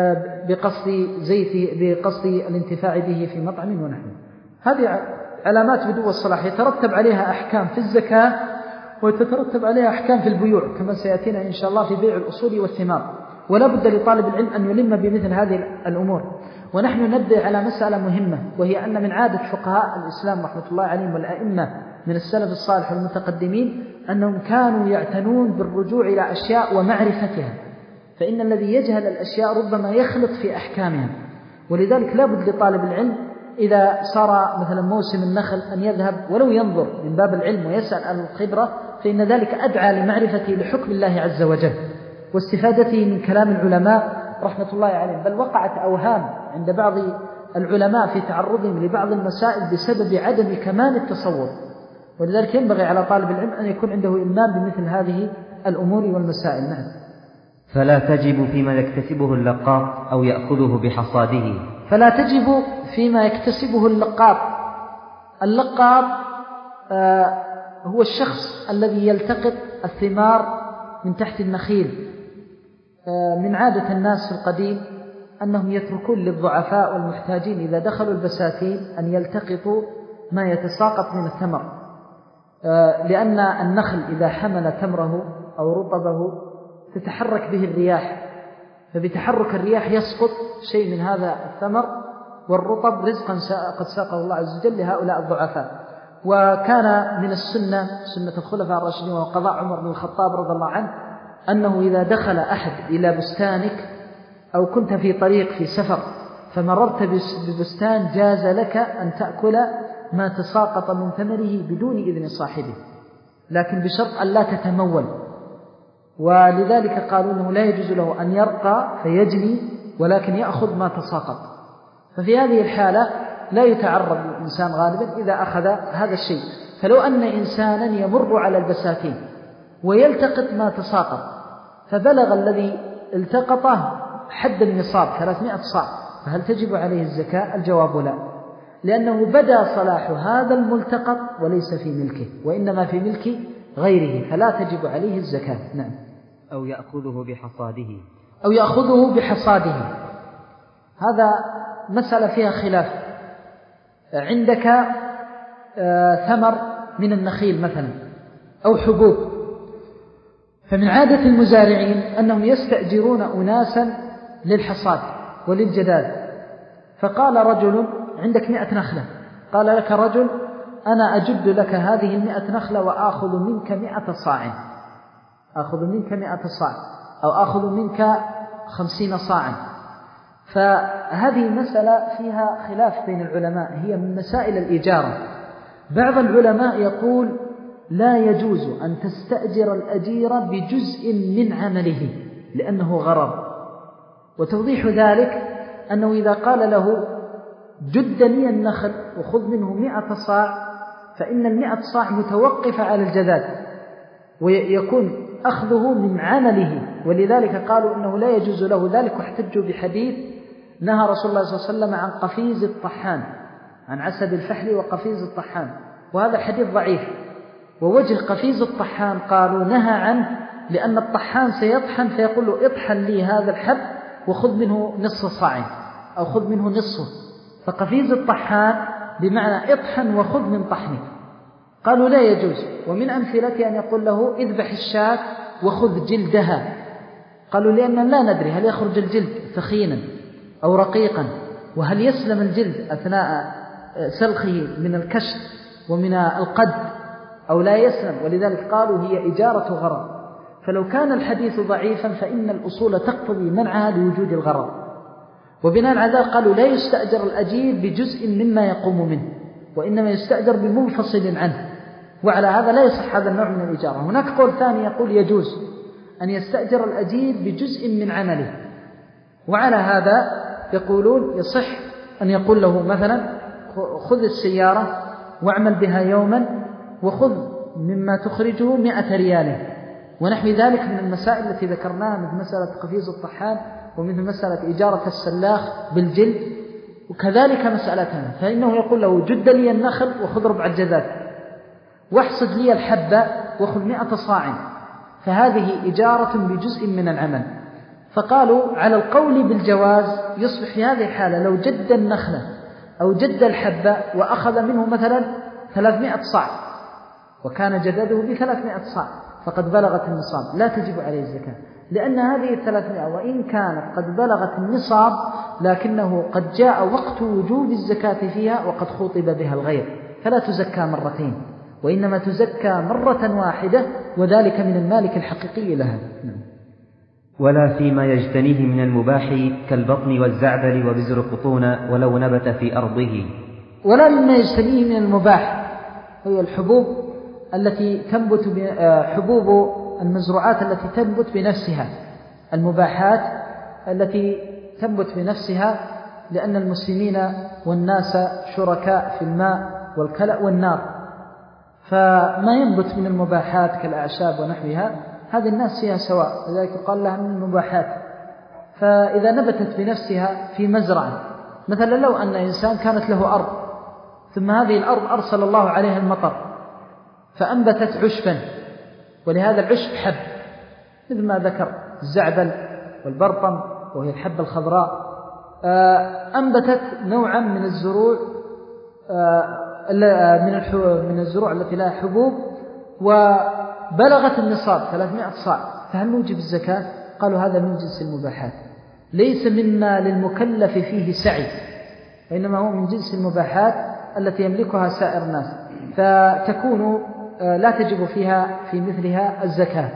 بقصد زيت بقصد الانتفاع به في مطعم ونحوه. هذه علامات بدو الصلاح يترتب عليها أحكام في الزكاة وتترتب عليها أحكام في البيوع كما سيأتينا إن شاء الله في بيع الأصول والثمار. ولا بد لطالب العلم أن يلم بمثل هذه الأمور. ونحن نبدأ على مسألة مهمة، وهي أن من عادة فقهاء الإسلام رحمة الله عليهم والأئمة من السلف الصالح والمتقدمين أنهم كانوا يعتنون بالرجوع إلى أشياء ومعرفتها، فإن الذي يجهل الأشياء ربما يخلط في أحكامها. ولذلك لا بد لطالب العلم إذا صار مثلا موسم النخل أن يذهب ولو ينظر من باب العلم ويسأل عن الخبرة، فإن ذلك أدعى لمعرفته لحكم الله عز وجل واستفادته من كلام العلماء رحمة الله عليهم. بل وقعت أوهام عند بعض العلماء في تعرضهم لبعض المسائل بسبب عدم كمال التصور، ولذلك ينبغي على طالب العلم أن يكون عنده إلمام بمثل هذه الأمور والمسائل. نعم. فلا تجب فيما يكتسبه اللقاط أو يأخذه بحصاده. فلا تجب فيما يكتسبه اللقاط. اللقاط هو الشخص الذي يلتقط الثمار من تحت النخيل. من عادة الناس في القديم أنهم يتركون للضعفاء والمحتاجين إذا دخلوا البساتين أن يلتقطوا ما يتساقط من الثمر، لأن النخل إذا حمل تمره أو رطبه تتحرك به الرياح، فبتحرك الرياح يسقط شيء من هذا الثمر والرطب رزقا قد ساقه الله عز وجل لهؤلاء الضعفاء. وكان من السنة سنة الخلفاء الراشدين وقضاء عمر بن الخطاب رضي الله عنه أنه إذا دخل أحد إلى بستانك أو كنت في طريق في سفر فمررت ببستان جاز لك أن تأكل ما تساقط من ثمره بدون إذن صاحبه، لكن بشرط أن لا تتمول. ولذلك قالوا أنه لا يجوز له أن يرقى فيجني ولكن يأخذ ما تساقط. ففي هذه الحالة لا يتعرض الإنسان غالبا إذا أخذ هذا الشيء. فلو أن إنسانا يمر على البساتين ويلتقط ما تساقط فبلغ الذي التقطه حد النصاب ثلاثمائة صاع، فهل تجب عليه الزكاة؟ الجواب لا، لأنه بدا صلاح هذا الملتقط وليس في ملكه وإنما في ملك غيره، فلا تجب عليه الزكاة. نعم. أو يأخذه بحصاده أو يأخذه بحصاده هذا مسألة فيها خلاف. عندك ثمر من النخيل مثلا أو حبوب، فمن عادة المزارعين أنهم يستأجرون أناسا للحصاد وللجداد. فقال رجل عندك مئة نخلة، قال لك رجل أنا أجد لك هذه المئة نخلة وآخذ منك مئة صاع، آخذ منك مئة صاع أو آخذ منك خمسين صاعا. فهذه مسألة فيها خلاف بين العلماء، هي من مسائل الإجارة. بعض العلماء يقول لا يجوز أن تستأجر الأجير بجزء من عمله لأنه غرر. وتوضيح ذلك أنه إذا قال له جد لي النخل وخذ منه مئة صاع فإن المئة صاع متوقفة على الجداد ويكون أخذه من عمله، ولذلك قالوا إنه لا يجوز له ذلك. واحتجوا بحديث نهى رسول الله صلى الله عليه وسلم عن قفيز الطحان، عن عسد الفحل وقفيز الطحان، وهذا حديث ضعيف. ووجه قفيز الطحان قالوا نهى عنه لأن الطحان سيطحن فيقول له اطحن لي هذا الحب وخذ منه نصف صاع أو خذ منه نصفه، فقفيز الطحان بمعنى اطحن وخذ من طحنك. قالوا لا يجوز. ومن أمثلة أن يقول له اذبح الشاة وخذ جلدها، قالوا لأن لا ندري هل يخرج الجلد ثخينا أو رقيقا، وهل يسلم الجلد أثناء سلخه من الكشف ومن القد أو لا يسلم، ولذلك قالوا هي إجارة غرر. فلو كان الحديث ضعيفا فإن الأصول تقتضي منعها لوجود الغرر. وبناء على ذلك قالوا لا يستأجر الأجير بجزء مما يقوم منه، وإنما يستأجر بمنفصل عنه، وعلى هذا لا يصح هذا النوع من الإجارة. هناك قول ثاني يقول يجوز أن يستأجر الأجير بجزء من عمله، وعلى هذا يقولون يصح أن يقول له مثلا خذ السيارة واعمل بها يوما وخذ مما تخرجه مئة ريال ونحو ذلك من المسائل التي ذكرناها، مثل مسألة قفيز الطحان ومثل مسألة إجارة السلاخ بالجلد، وكذلك مسألتنا. فإنه يقول له جد لي النخل وخذ ربع الجذاذ، واحصد لي الحبة وخذ مئة صاع، فهذه إجارة بجزء من العمل. فقالوا على القول بالجواز يصبح في هذه الحالة لو جد النخلة أو جد الحبة وأخذ منه مثلا ثلاثمائة صاع وكان جدده بثلاثمائة صاع فقد بلغت النصاب، لا تجب عليه الزكاة، لأن هذه الثلاثمائة وإن كانت قد بلغت النصاب لكنه قد جاء وقت وجوب الزكاة فيها وقد خطب بها الغير، فلا تزكى مرتين وإنما تزكى مرة واحدة، وذلك من المالك الحقيقي لها. ولا فيما يجتنيه من المباح كالبطن والزعبل وبزر القطون ولو نبت في أرضه. ولا مما يجتنيه من المباح هي الحبوب التي تنبت، حبوب المزروعات التي تنبت بنفسها، المباحات التي تنبت بنفسها، لأن المسلمين والناس شركاء في الماء والكلأ والنار، فما ينبت من المباحات كالأعشاب ونحوها هذه الناس فيها سواء، لذلك قال لها من المباحات. فإذا نبتت بنفسها في مزرعة، مثلا لو أن إنسان كانت له أرض ثم هذه الأرض أرسل الله عليها المطر فأنبتت عشبا، ولهذا العشب حب مثل ما ذكر الزعبل والبرطم وهي الحبة الخضراء. أنبتت نوعا من الزروع من الزروع التي لها حبوب وبلغت النصاب ثلاثمائة صاع، فهل نوجب الزكاة؟ قالوا هذا من جنس المباحات، ليس مما للمكلف فيه سعي، وإنما هو من جنس المباحات التي يملكها سائر الناس، فتكون لا تجب فيها في مثلها الزكاة.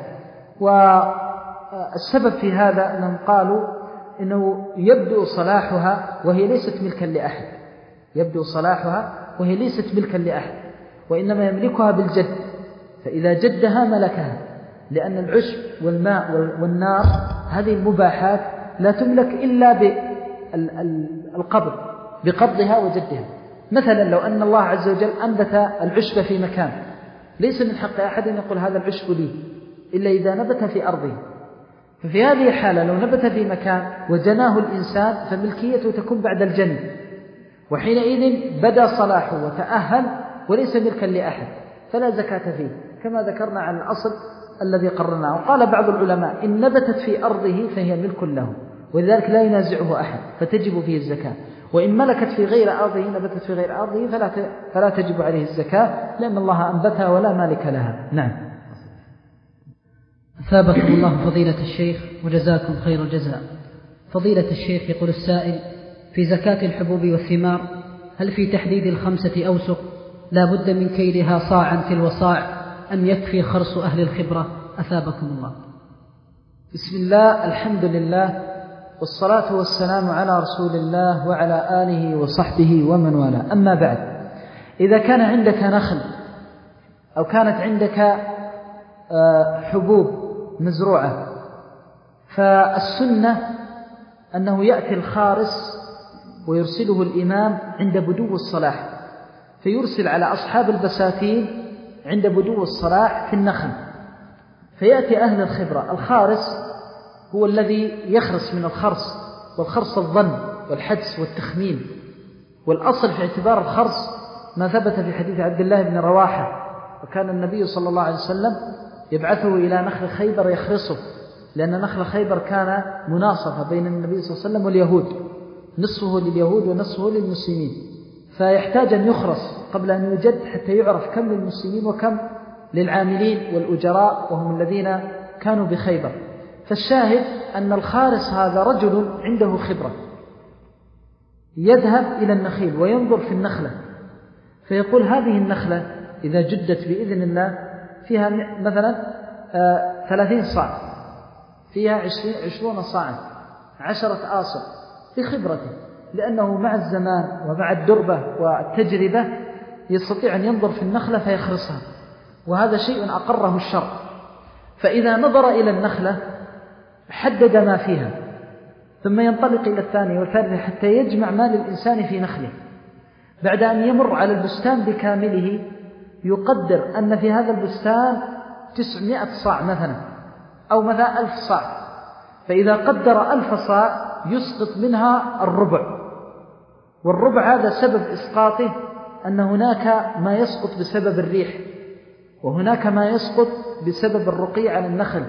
والسبب في هذا أنهم قالوا إنه يبدو صلاحها وهي ليست ملكا لأحد، يبدو صلاحها وهي ليست ملكا لأحد، وإنما يملكها بالجد، فإذا جدها ملكها، لأن العشب والماء والنار هذه المباحات لا تملك إلا بالقبض، بقبضها وجدها. مثلا لو أن الله عز وجل أنبت العشب في مكان، ليس من حق أحد أن يقول هذا العشب لي إلا إذا نبت في أرضه، ففي هذه الحالة لو نبت في مكان وجناه الإنسان فملكيته تكون بعد الجن، وحينئذ بدا صلاحه وتأهل وليس ملكا لأحد، فلا زكاة فيه كما ذكرنا عن الأصل الذي قررناه. وقال بعض العلماء إن نبتت في أرضه فهي ملك له، ولذلك لا ينازعه أحد فتجب فيه الزكاة، وإن ملكت في غير أرضه نبتت في غير أرضه فلا فلا تجب عليه الزكاة، لأن الله أنبتها ولا مالك لها. نعم. أثابكم الله فضيلة الشيخ وجزاكم خير الجزاء. فضيلة الشيخ يقول السائل: في زكاة الحبوب والثمار هل في تحديد الخمسة أوسق لا بد من كيلها صاعا في الوصاع أم يكفي خرص أهل الخبرة؟ أثابكم الله. بسم الله، الحمد لله، والصلاة والسلام على رسول الله وعلى آله وصحبه ومن والاه. أما بعد، إذا كان عندك نخل أو كانت عندك حبوب مزروعة، فالسنة أنه يأتي الخارس ويرسله الإمام عند بدو الصلاح، فيرسل على أصحاب البساتين عند بدو الصلاح في النخل، فيأتي أهل الخبرة. الخارس هو الذي يخرس من الخرس، والخرس الظن والحدس والتخمين، والأصل في اعتبار الخرس ما ثبت في حديث عبد الله بن رواحة، وكان النبي صلى الله عليه وسلم يبعثه إلى نخل خيبر يخرسه، لأن نخل خيبر كان مناصفة بين النبي صلى الله عليه وسلم واليهود، نصفه لليهود ونصفه للمسلمين، فيحتاج أن يخرس قبل أن يوجد حتى يعرف كم للمسلمين وكم للعاملين والأجراء وهم الذين كانوا بخيبر. فالشاهد أن الخارس هذا رجل عنده خبرة، يذهب إلى النخيل وينظر في النخلة فيقول هذه النخلة إذا جدت بإذن الله فيها مثلا ثلاثين صاع، فيها عشرون صاعا، عشرة آصر، بخبرته، لأنه مع الزمان ومع الدربة والتجربة يستطيع أن ينظر في النخلة فيخرصها، وهذا شيء أقره الشرع. فإذا نظر إلى النخلة حدد ما فيها، ثم ينطلق إلى الثاني والثالث حتى يجمع ما للإنسان في نخله. بعد أن يمر على البستان بكامله يقدر أن في هذا البستان تسعمائة صاع مثلا، أو مثلا ألف صاع، فإذا قدر ألف صاع يسقط منها الربع، والربع هذا سبب إسقاطه أن هناك ما يسقط بسبب الريح، وهناك ما يسقط بسبب الرقي على النخل،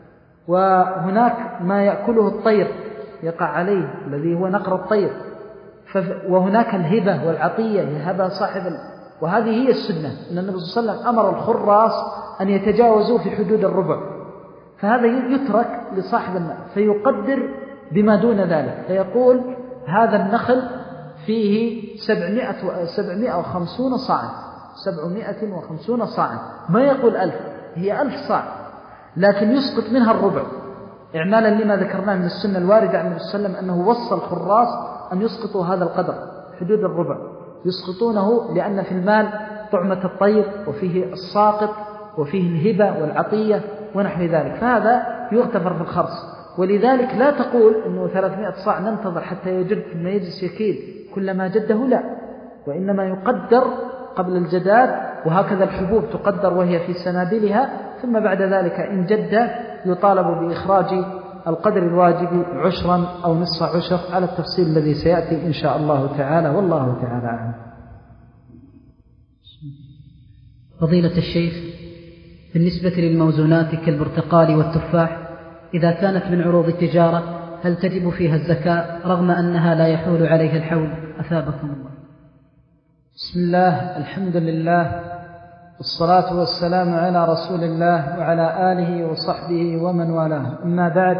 وهناك ما يأكله الطير يقع عليه الذي هو نقر الطير، وهناك الهبة والعطية يهبها صاحب ال... وهذه هي السنة، أن النبي صلى الله عليه وسلم أمر الخراس أن يتجاوزوا في حدود الربع، فهذا يترك لصاحب النخل فيقدر بما دون ذلك، فيقول هذا النخل فيه سبعمائة, سبعمائة وخمسون صاعا، سبعمائة وخمسون صاعا، ما يقول ألف، هي ألف صاع، لكن يسقط منها الربع، إعمالا لما ذكرناه من السنة الواردة عن النبي صلى الله عليه وسلم أنه وصى الخراس أن يسقطوا هذا القدر حدود الربع، يسقطونه لأن في المال طعمة الطير وفيه الساقط وفيه الهبة والعطية ونحو ذلك، فهذا يغتفر في الخرص. ولذلك لا تقول أنه ثلاثمائة صاع ننتظر حتى يجد ثم يجلس يكيل كلما جده، لا، وإنما يقدر قبل الجداد، وهكذا الحبوب تقدر وهي في سنابلها، ثم بعد ذلك إن جد يطالب بإخراج القدر الواجب عشرا أو نصف عشر على التفصيل الذي سيأتي إن شاء الله تعالى، والله تعالى أعلم. فضيلة الشيخ، بالنسبة للموزونات كالبرتقال والتفاح إذا كانت من عروض التجارة هل تجب فيها الزكاة رغم أنها لا يحول عليها الحول؟ أثابكم الله. بسم الله، الحمد لله، والصلاة والسلام على رسول الله وعلى آله وصحبه ومن والاه. أما بعد،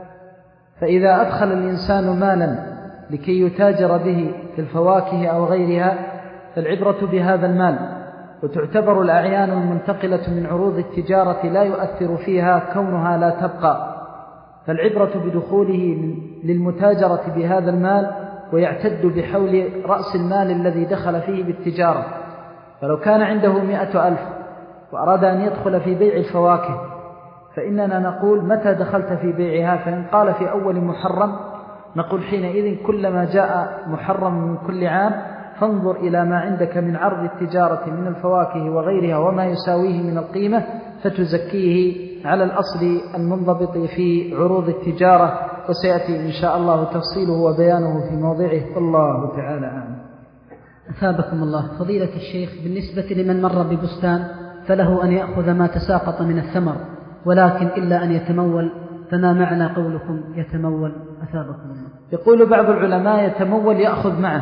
فإذا أدخل الإنسان مالا لكي يتاجر به في الفواكه أو غيرها فالعبرة بهذا المال، وتعتبر الأعيان المنتقلة من عروض التجارة لا يؤثر فيها كونها لا تبقى، فالعبرة بدخوله للمتاجرة بهذا المال ويعتد بحول رأس المال الذي دخل فيه بالتجارة. فلو كان عنده مئة ألف وأراد أن يدخل في بيع الفواكه فإننا نقول متى دخلت في بيعها؟ فإن قال في أول محرم نقول حينئذ كلما جاء محرم من كل عام فانظر إلى ما عندك من عرض التجارة من الفواكه وغيرها وما يساويه من القيمة فتزكيه على الأصل المنضبط في عروض التجارة، وسيأتي إن شاء الله تفصيله وبيانه في موضعه، والله تعالى أعلم. أثابكم الله. فضيلة الشيخ، بالنسبة لمن مر ببستان فله أن يأخذ ما تساقط من الثمر ولكن إلا أن يتمول، فما معنى قولكم يتمول؟ أثابكم الله. يقول بعض العلماء يتمول يأخذ معه،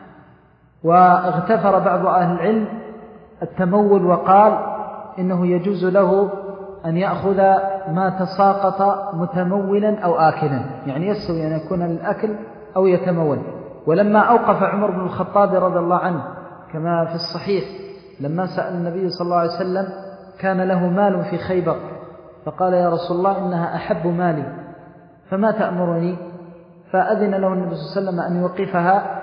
واغتفر بعض أهل العلم التمول وقال إنه يجوز له أن يأخذ ما تساقط متمولا أو آكلا، يعني يستوي أن يكون للأكل أو يتمول. ولما أوقف عمر بن الخطاب رضي الله عنه كما في الصحيح لما سأل النبي صلى الله عليه وسلم كان له مال في خيبر فقال يا رسول الله إنها أحب مالي فما تأمرني؟ فأذن له النبي صلى الله عليه وسلم أن يوقفها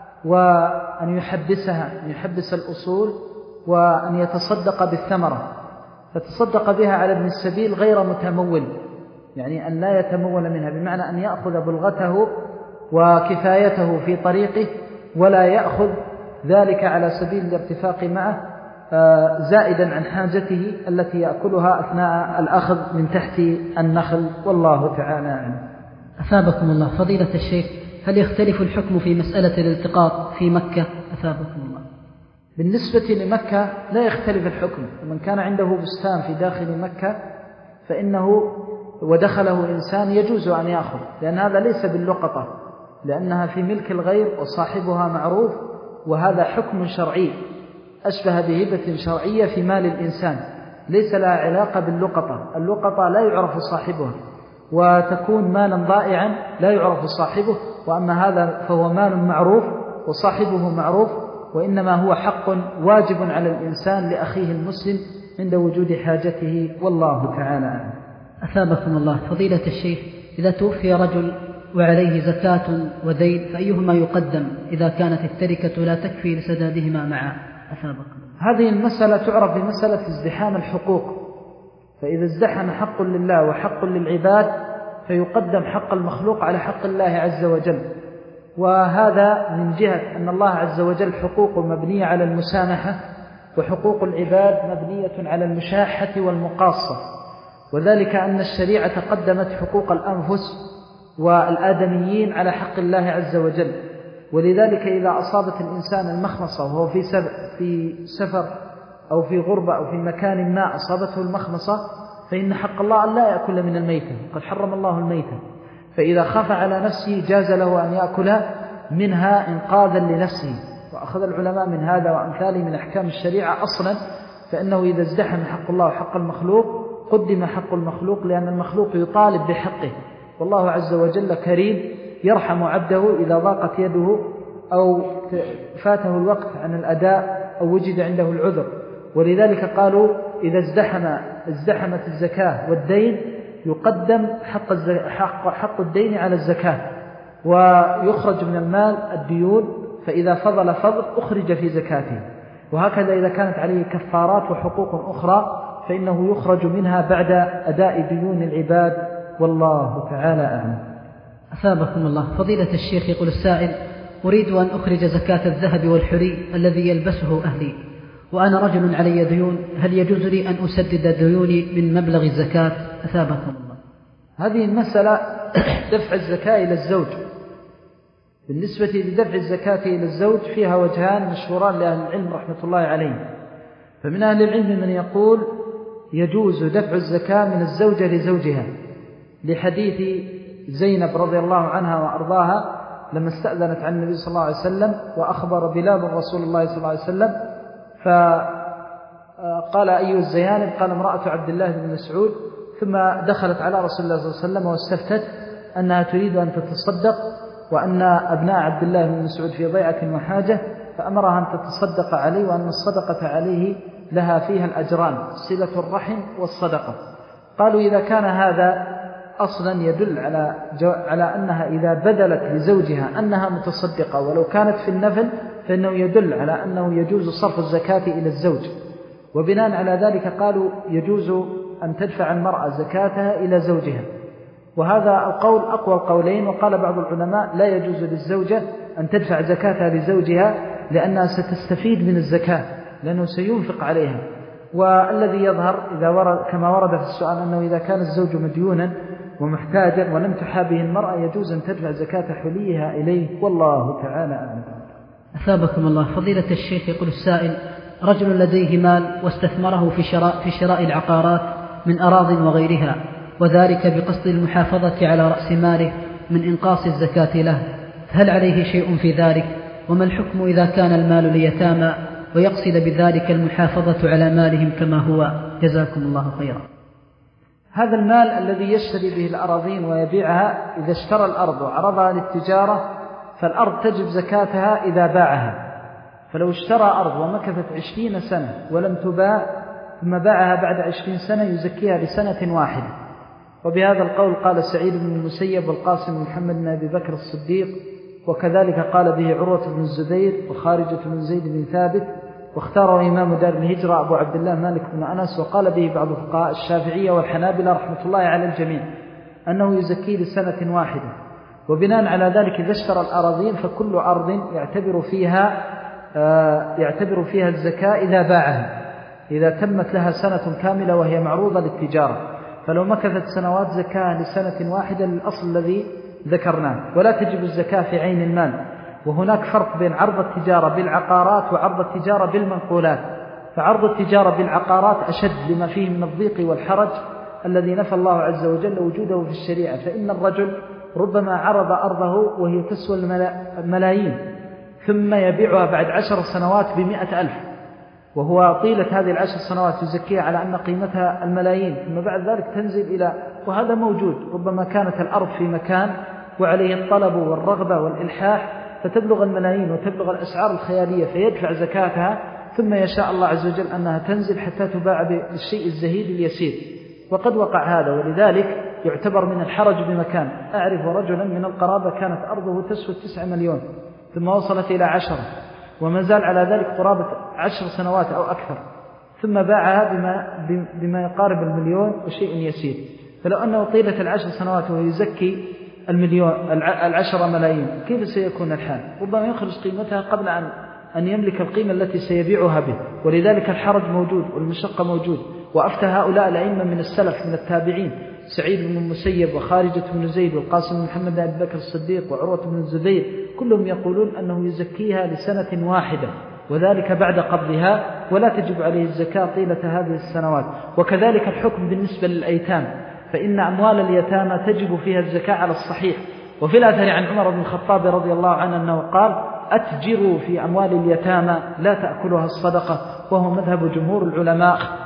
وأن يحبسها، أن يحبس الأصول وأن يتصدق بالثمرة، فتصدق بها على ابن السبيل غير متمول، يعني أن لا يتمول منها، بمعنى أن يأخذ بلغته وكفايته في طريقه ولا يأخذ ذلك على سبيل الارتفاق معه زائدا عن حاجته التي يأكلها أثناء الأخذ من تحت النخل، والله تعالى أعلم. أثابكم الله. فضيلة الشيخ، هل يختلف الحكم في مسألة الالتقاط في مكة؟ أثابكم الله. بالنسبة لمكة لا يختلف الحكم، ومن كان عنده بستان في داخل مكة فإنه ودخله إنسان يجوز أن يأخذ، لأن هذا ليس باللقطة، لأنها في ملك الغير وصاحبها معروف، وهذا حكم شرعي أشبه بهبة شرعية في مال الإنسان، ليس لها علاقة باللقطة. اللقطة لا يعرف صاحبها وتكون مالا ضائعا لا يعرف صاحبه، وأما هذا فهو مال معروف وصاحبه معروف، وإنما هو حق واجب على الإنسان لأخيه المسلم عند وجود حاجته، والله تعالى أعلم. أثابكم الله. فضيلة الشيخ، إذا توفي رجل وعليه زكاة ودين فأيهما يقدم إذا كانت التركة لا تكفي لسدادهما معا؟ أثابكم الله. هذه المسألة تعرف بمسألة ازدحام الحقوق، فإذا ازدحم حق لله وحق للعباد فيقدم حق المخلوق على حق الله عز وجل، وهذا من جهة أن الله عز وجل حقوق مبنية على المسامحة، وحقوق العباد مبنية على المشاحة والمقاصة، وذلك أن الشريعة قدمت حقوق الأنفس والآدميين على حق الله عز وجل. ولذلك إذا أصابت الإنسان المخمصة وهو في في سفر أو في غربة أو في مكان ما أصابته المخمصة فإن حق الله أن لا يأكل من الميتة، قد حرم الله الميتة، فإذا خاف على نفسه جاز له أن يأكل منها إنقاذا لنفسه. وأخذ العلماء من هذا وأمثاله من أحكام الشريعة أصلا، فإنه إذا ازدحم حق الله وحق المخلوق قدم حق المخلوق، لأن المخلوق يطالب بحقه، والله عز وجل كريم يرحم عبده إذا ضاقت يده أو فاته الوقت عن الأداء أو وجد عنده العذر. ولذلك قالوا إذا ازدحم ازدحمت الزكاة والدين يقدم حق, حق, حق الدين على الزكاة، ويخرج من المال الديون، فإذا فضل فضل أخرج في زكاته. وهكذا إذا كانت عليه كفارات وحقوق أخرى فإنه يخرج منها بعد أداء ديون العباد، والله تعالى أعلم. أثابكم الله. فضيلة الشيخ، يقول السائل: أريد أن أخرج زكاة الذهب والحلي الذي يلبسه أهلي، وأنا رجل علي ديون، هل يجوز لي أن أسدد ديوني من مبلغ الزكاة؟ أثابكم الله. هذه المسألة دفع الزكاة إلى الزوج. بالنسبة لدفع الزكاة إلى الزوج فيها وجهان مشهوران لأهل العلم رحمة الله عليه. فمن أهل العلم من يقول يجوز دفع الزكاة من الزوجة لزوجها، لحديث زينب رضي الله عنها وأرضاها لما استأذنت عن النبي صلى الله عليه وسلم وأخبر بلال رسول الله صلى الله عليه وسلم، فقال أي الزيانب؟ قال امرأة عبد الله بن مسعود. ثم دخلت على رسول الله صلى الله عليه وسلم واستفتت أنها تريد أن تتصدق، وأن أبناء عبد الله بن مسعود في ضيعة وحاجة، فأمرها أن تتصدق عليه، وأن الصدقة عليه لها فيها الأجران، صلة الرحم والصدقة. قالوا إذا كان هذا أصلا يدل على, على أنها إذا بذلت لزوجها أنها متصدقة ولو كانت في النفل، فإنه يدل على أنه يجوز صرف الزكاة إلى الزوج. وبناء على ذلك قالوا يجوز أن تدفع المرأة زكاتها إلى زوجها، وهذا القول أقوى القولين. وقال بعض العلماء لا يجوز للزوجة أن تدفع زكاتها لزوجها لأنها ستستفيد من الزكاة، لأنه سينفق عليها. والذي يظهر إذا ورد كما ورد في السؤال أنه إذا كان الزوج مديونا ومحتاجا ولم تحابه المرأة يجوز أن تدفع زكاة حليها إليه، والله تعالى أعلم. أثابكم الله. فضيلة الشيخ، يقول السائل: رجل لديه مال واستثمره في شراء, في شراء العقارات من أراض وغيرها، وذلك بقصد المحافظة على رأس ماله من إنقاص الزكاة له، هل عليه شيء في ذلك؟ وما الحكم إذا كان المال ليتامى ويقصد بذلك المحافظة على مالهم كما هو؟ جزاكم الله خيرا. هذا المال الذي يشتري به الأراضين ويبيعها، إذا اشترى الأرض وعرضها للتجارة فالأرض تجب زكاتها إذا باعها. فلو اشترى أرض ومكثت عشرين سنة ولم تباع ثم باعها بعد عشرين سنة يزكيها لسنة واحدة. وبهذا القول قال سعيد بن المسيب والقاسم بن محمد بن أبي بكر الصديق، وكذلك قال به عروة بن الزبير وخارجة بن زيد بن ثابت، واختاره إمام دار الهجرة أبو عبد الله مالك بن أنس، وقال به بعض الفقهاء الشافعية والحنابلة رحمة الله على الجميع أنه يزكي لسنة واحدة. وبناء على ذلك إذا اشترى الأراضين فكل أرض يعتبر فيها يعتبر فيها الزكاة إذا باعها، إذا تمت لها سنة كاملة وهي معروضة للتجارة. فلو مكثت سنوات زكاة لسنة واحدة للأصل الذي ذكرناه، ولا تجب الزكاة في عين المال. وهناك فرق بين عرض التجارة بالعقارات وعرض التجارة بالمنقولات. فعرض التجارة بالعقارات أشد لما فيه من الضيق والحرج الذي نفى الله عز وجل وجوده في الشريعة. فإن الرجل ربما عرض أرضه وهي تسوى الملايين ثم يبيعها بعد عشر سنوات بمئة ألف، وهو طيلة هذه العشر سنوات يزكيها على أن قيمتها الملايين، ثم بعد ذلك تنزل إلى، وهذا موجود. ربما كانت الأرض في مكان وعليه الطلب والرغبة والإلحاح فتبلغ الملايين وتبلغ الأسعار الخيالية فيدفع زكاتها، ثم يشاء الله عز وجل أنها تنزل حتى تباع بالشيء الزهيد اليسير. وقد وقع هذا، ولذلك يعتبر من الحرج بمكان. أعرف رجلا من القرابة كانت أرضه تسوى تسعة مليون ثم وصلت إلى عشرة، وما زال على ذلك قرابة عشر سنوات أو أكثر، ثم باعها بما, بما يقارب المليون وشيء يسير. فلو أنه طيلة العشر سنوات وهو يزكي المليون العشر ملايين كيف سيكون الحال؟ ربما يخرج قيمتها قبل أن أن يملك القيمة التي سيبيعها به. ولذلك الحرج موجود والمشقة موجود. وأفتى هؤلاء الأئمة من السلف من التابعين سعيد بن المسيب وخارجة بن زيد والقاسم بن محمد بن أبي بكر الصديق وعروة بن الزبير، كلهم يقولون أنه يزكيها لسنة واحدة، وذلك بعد قبضها، ولا تجب عليه الزكاة طيلة هذه السنوات. وكذلك الحكم بالنسبة للأيتام، فإن أموال اليتامى تجب فيها الزكاة على الصحيح. وفي الأثر عن عمر بن الخطاب رضي الله عنه أنه قال: أتجروا في أموال اليتامى لا تأكلها الصدقة، وهو مذهب جمهور العلماء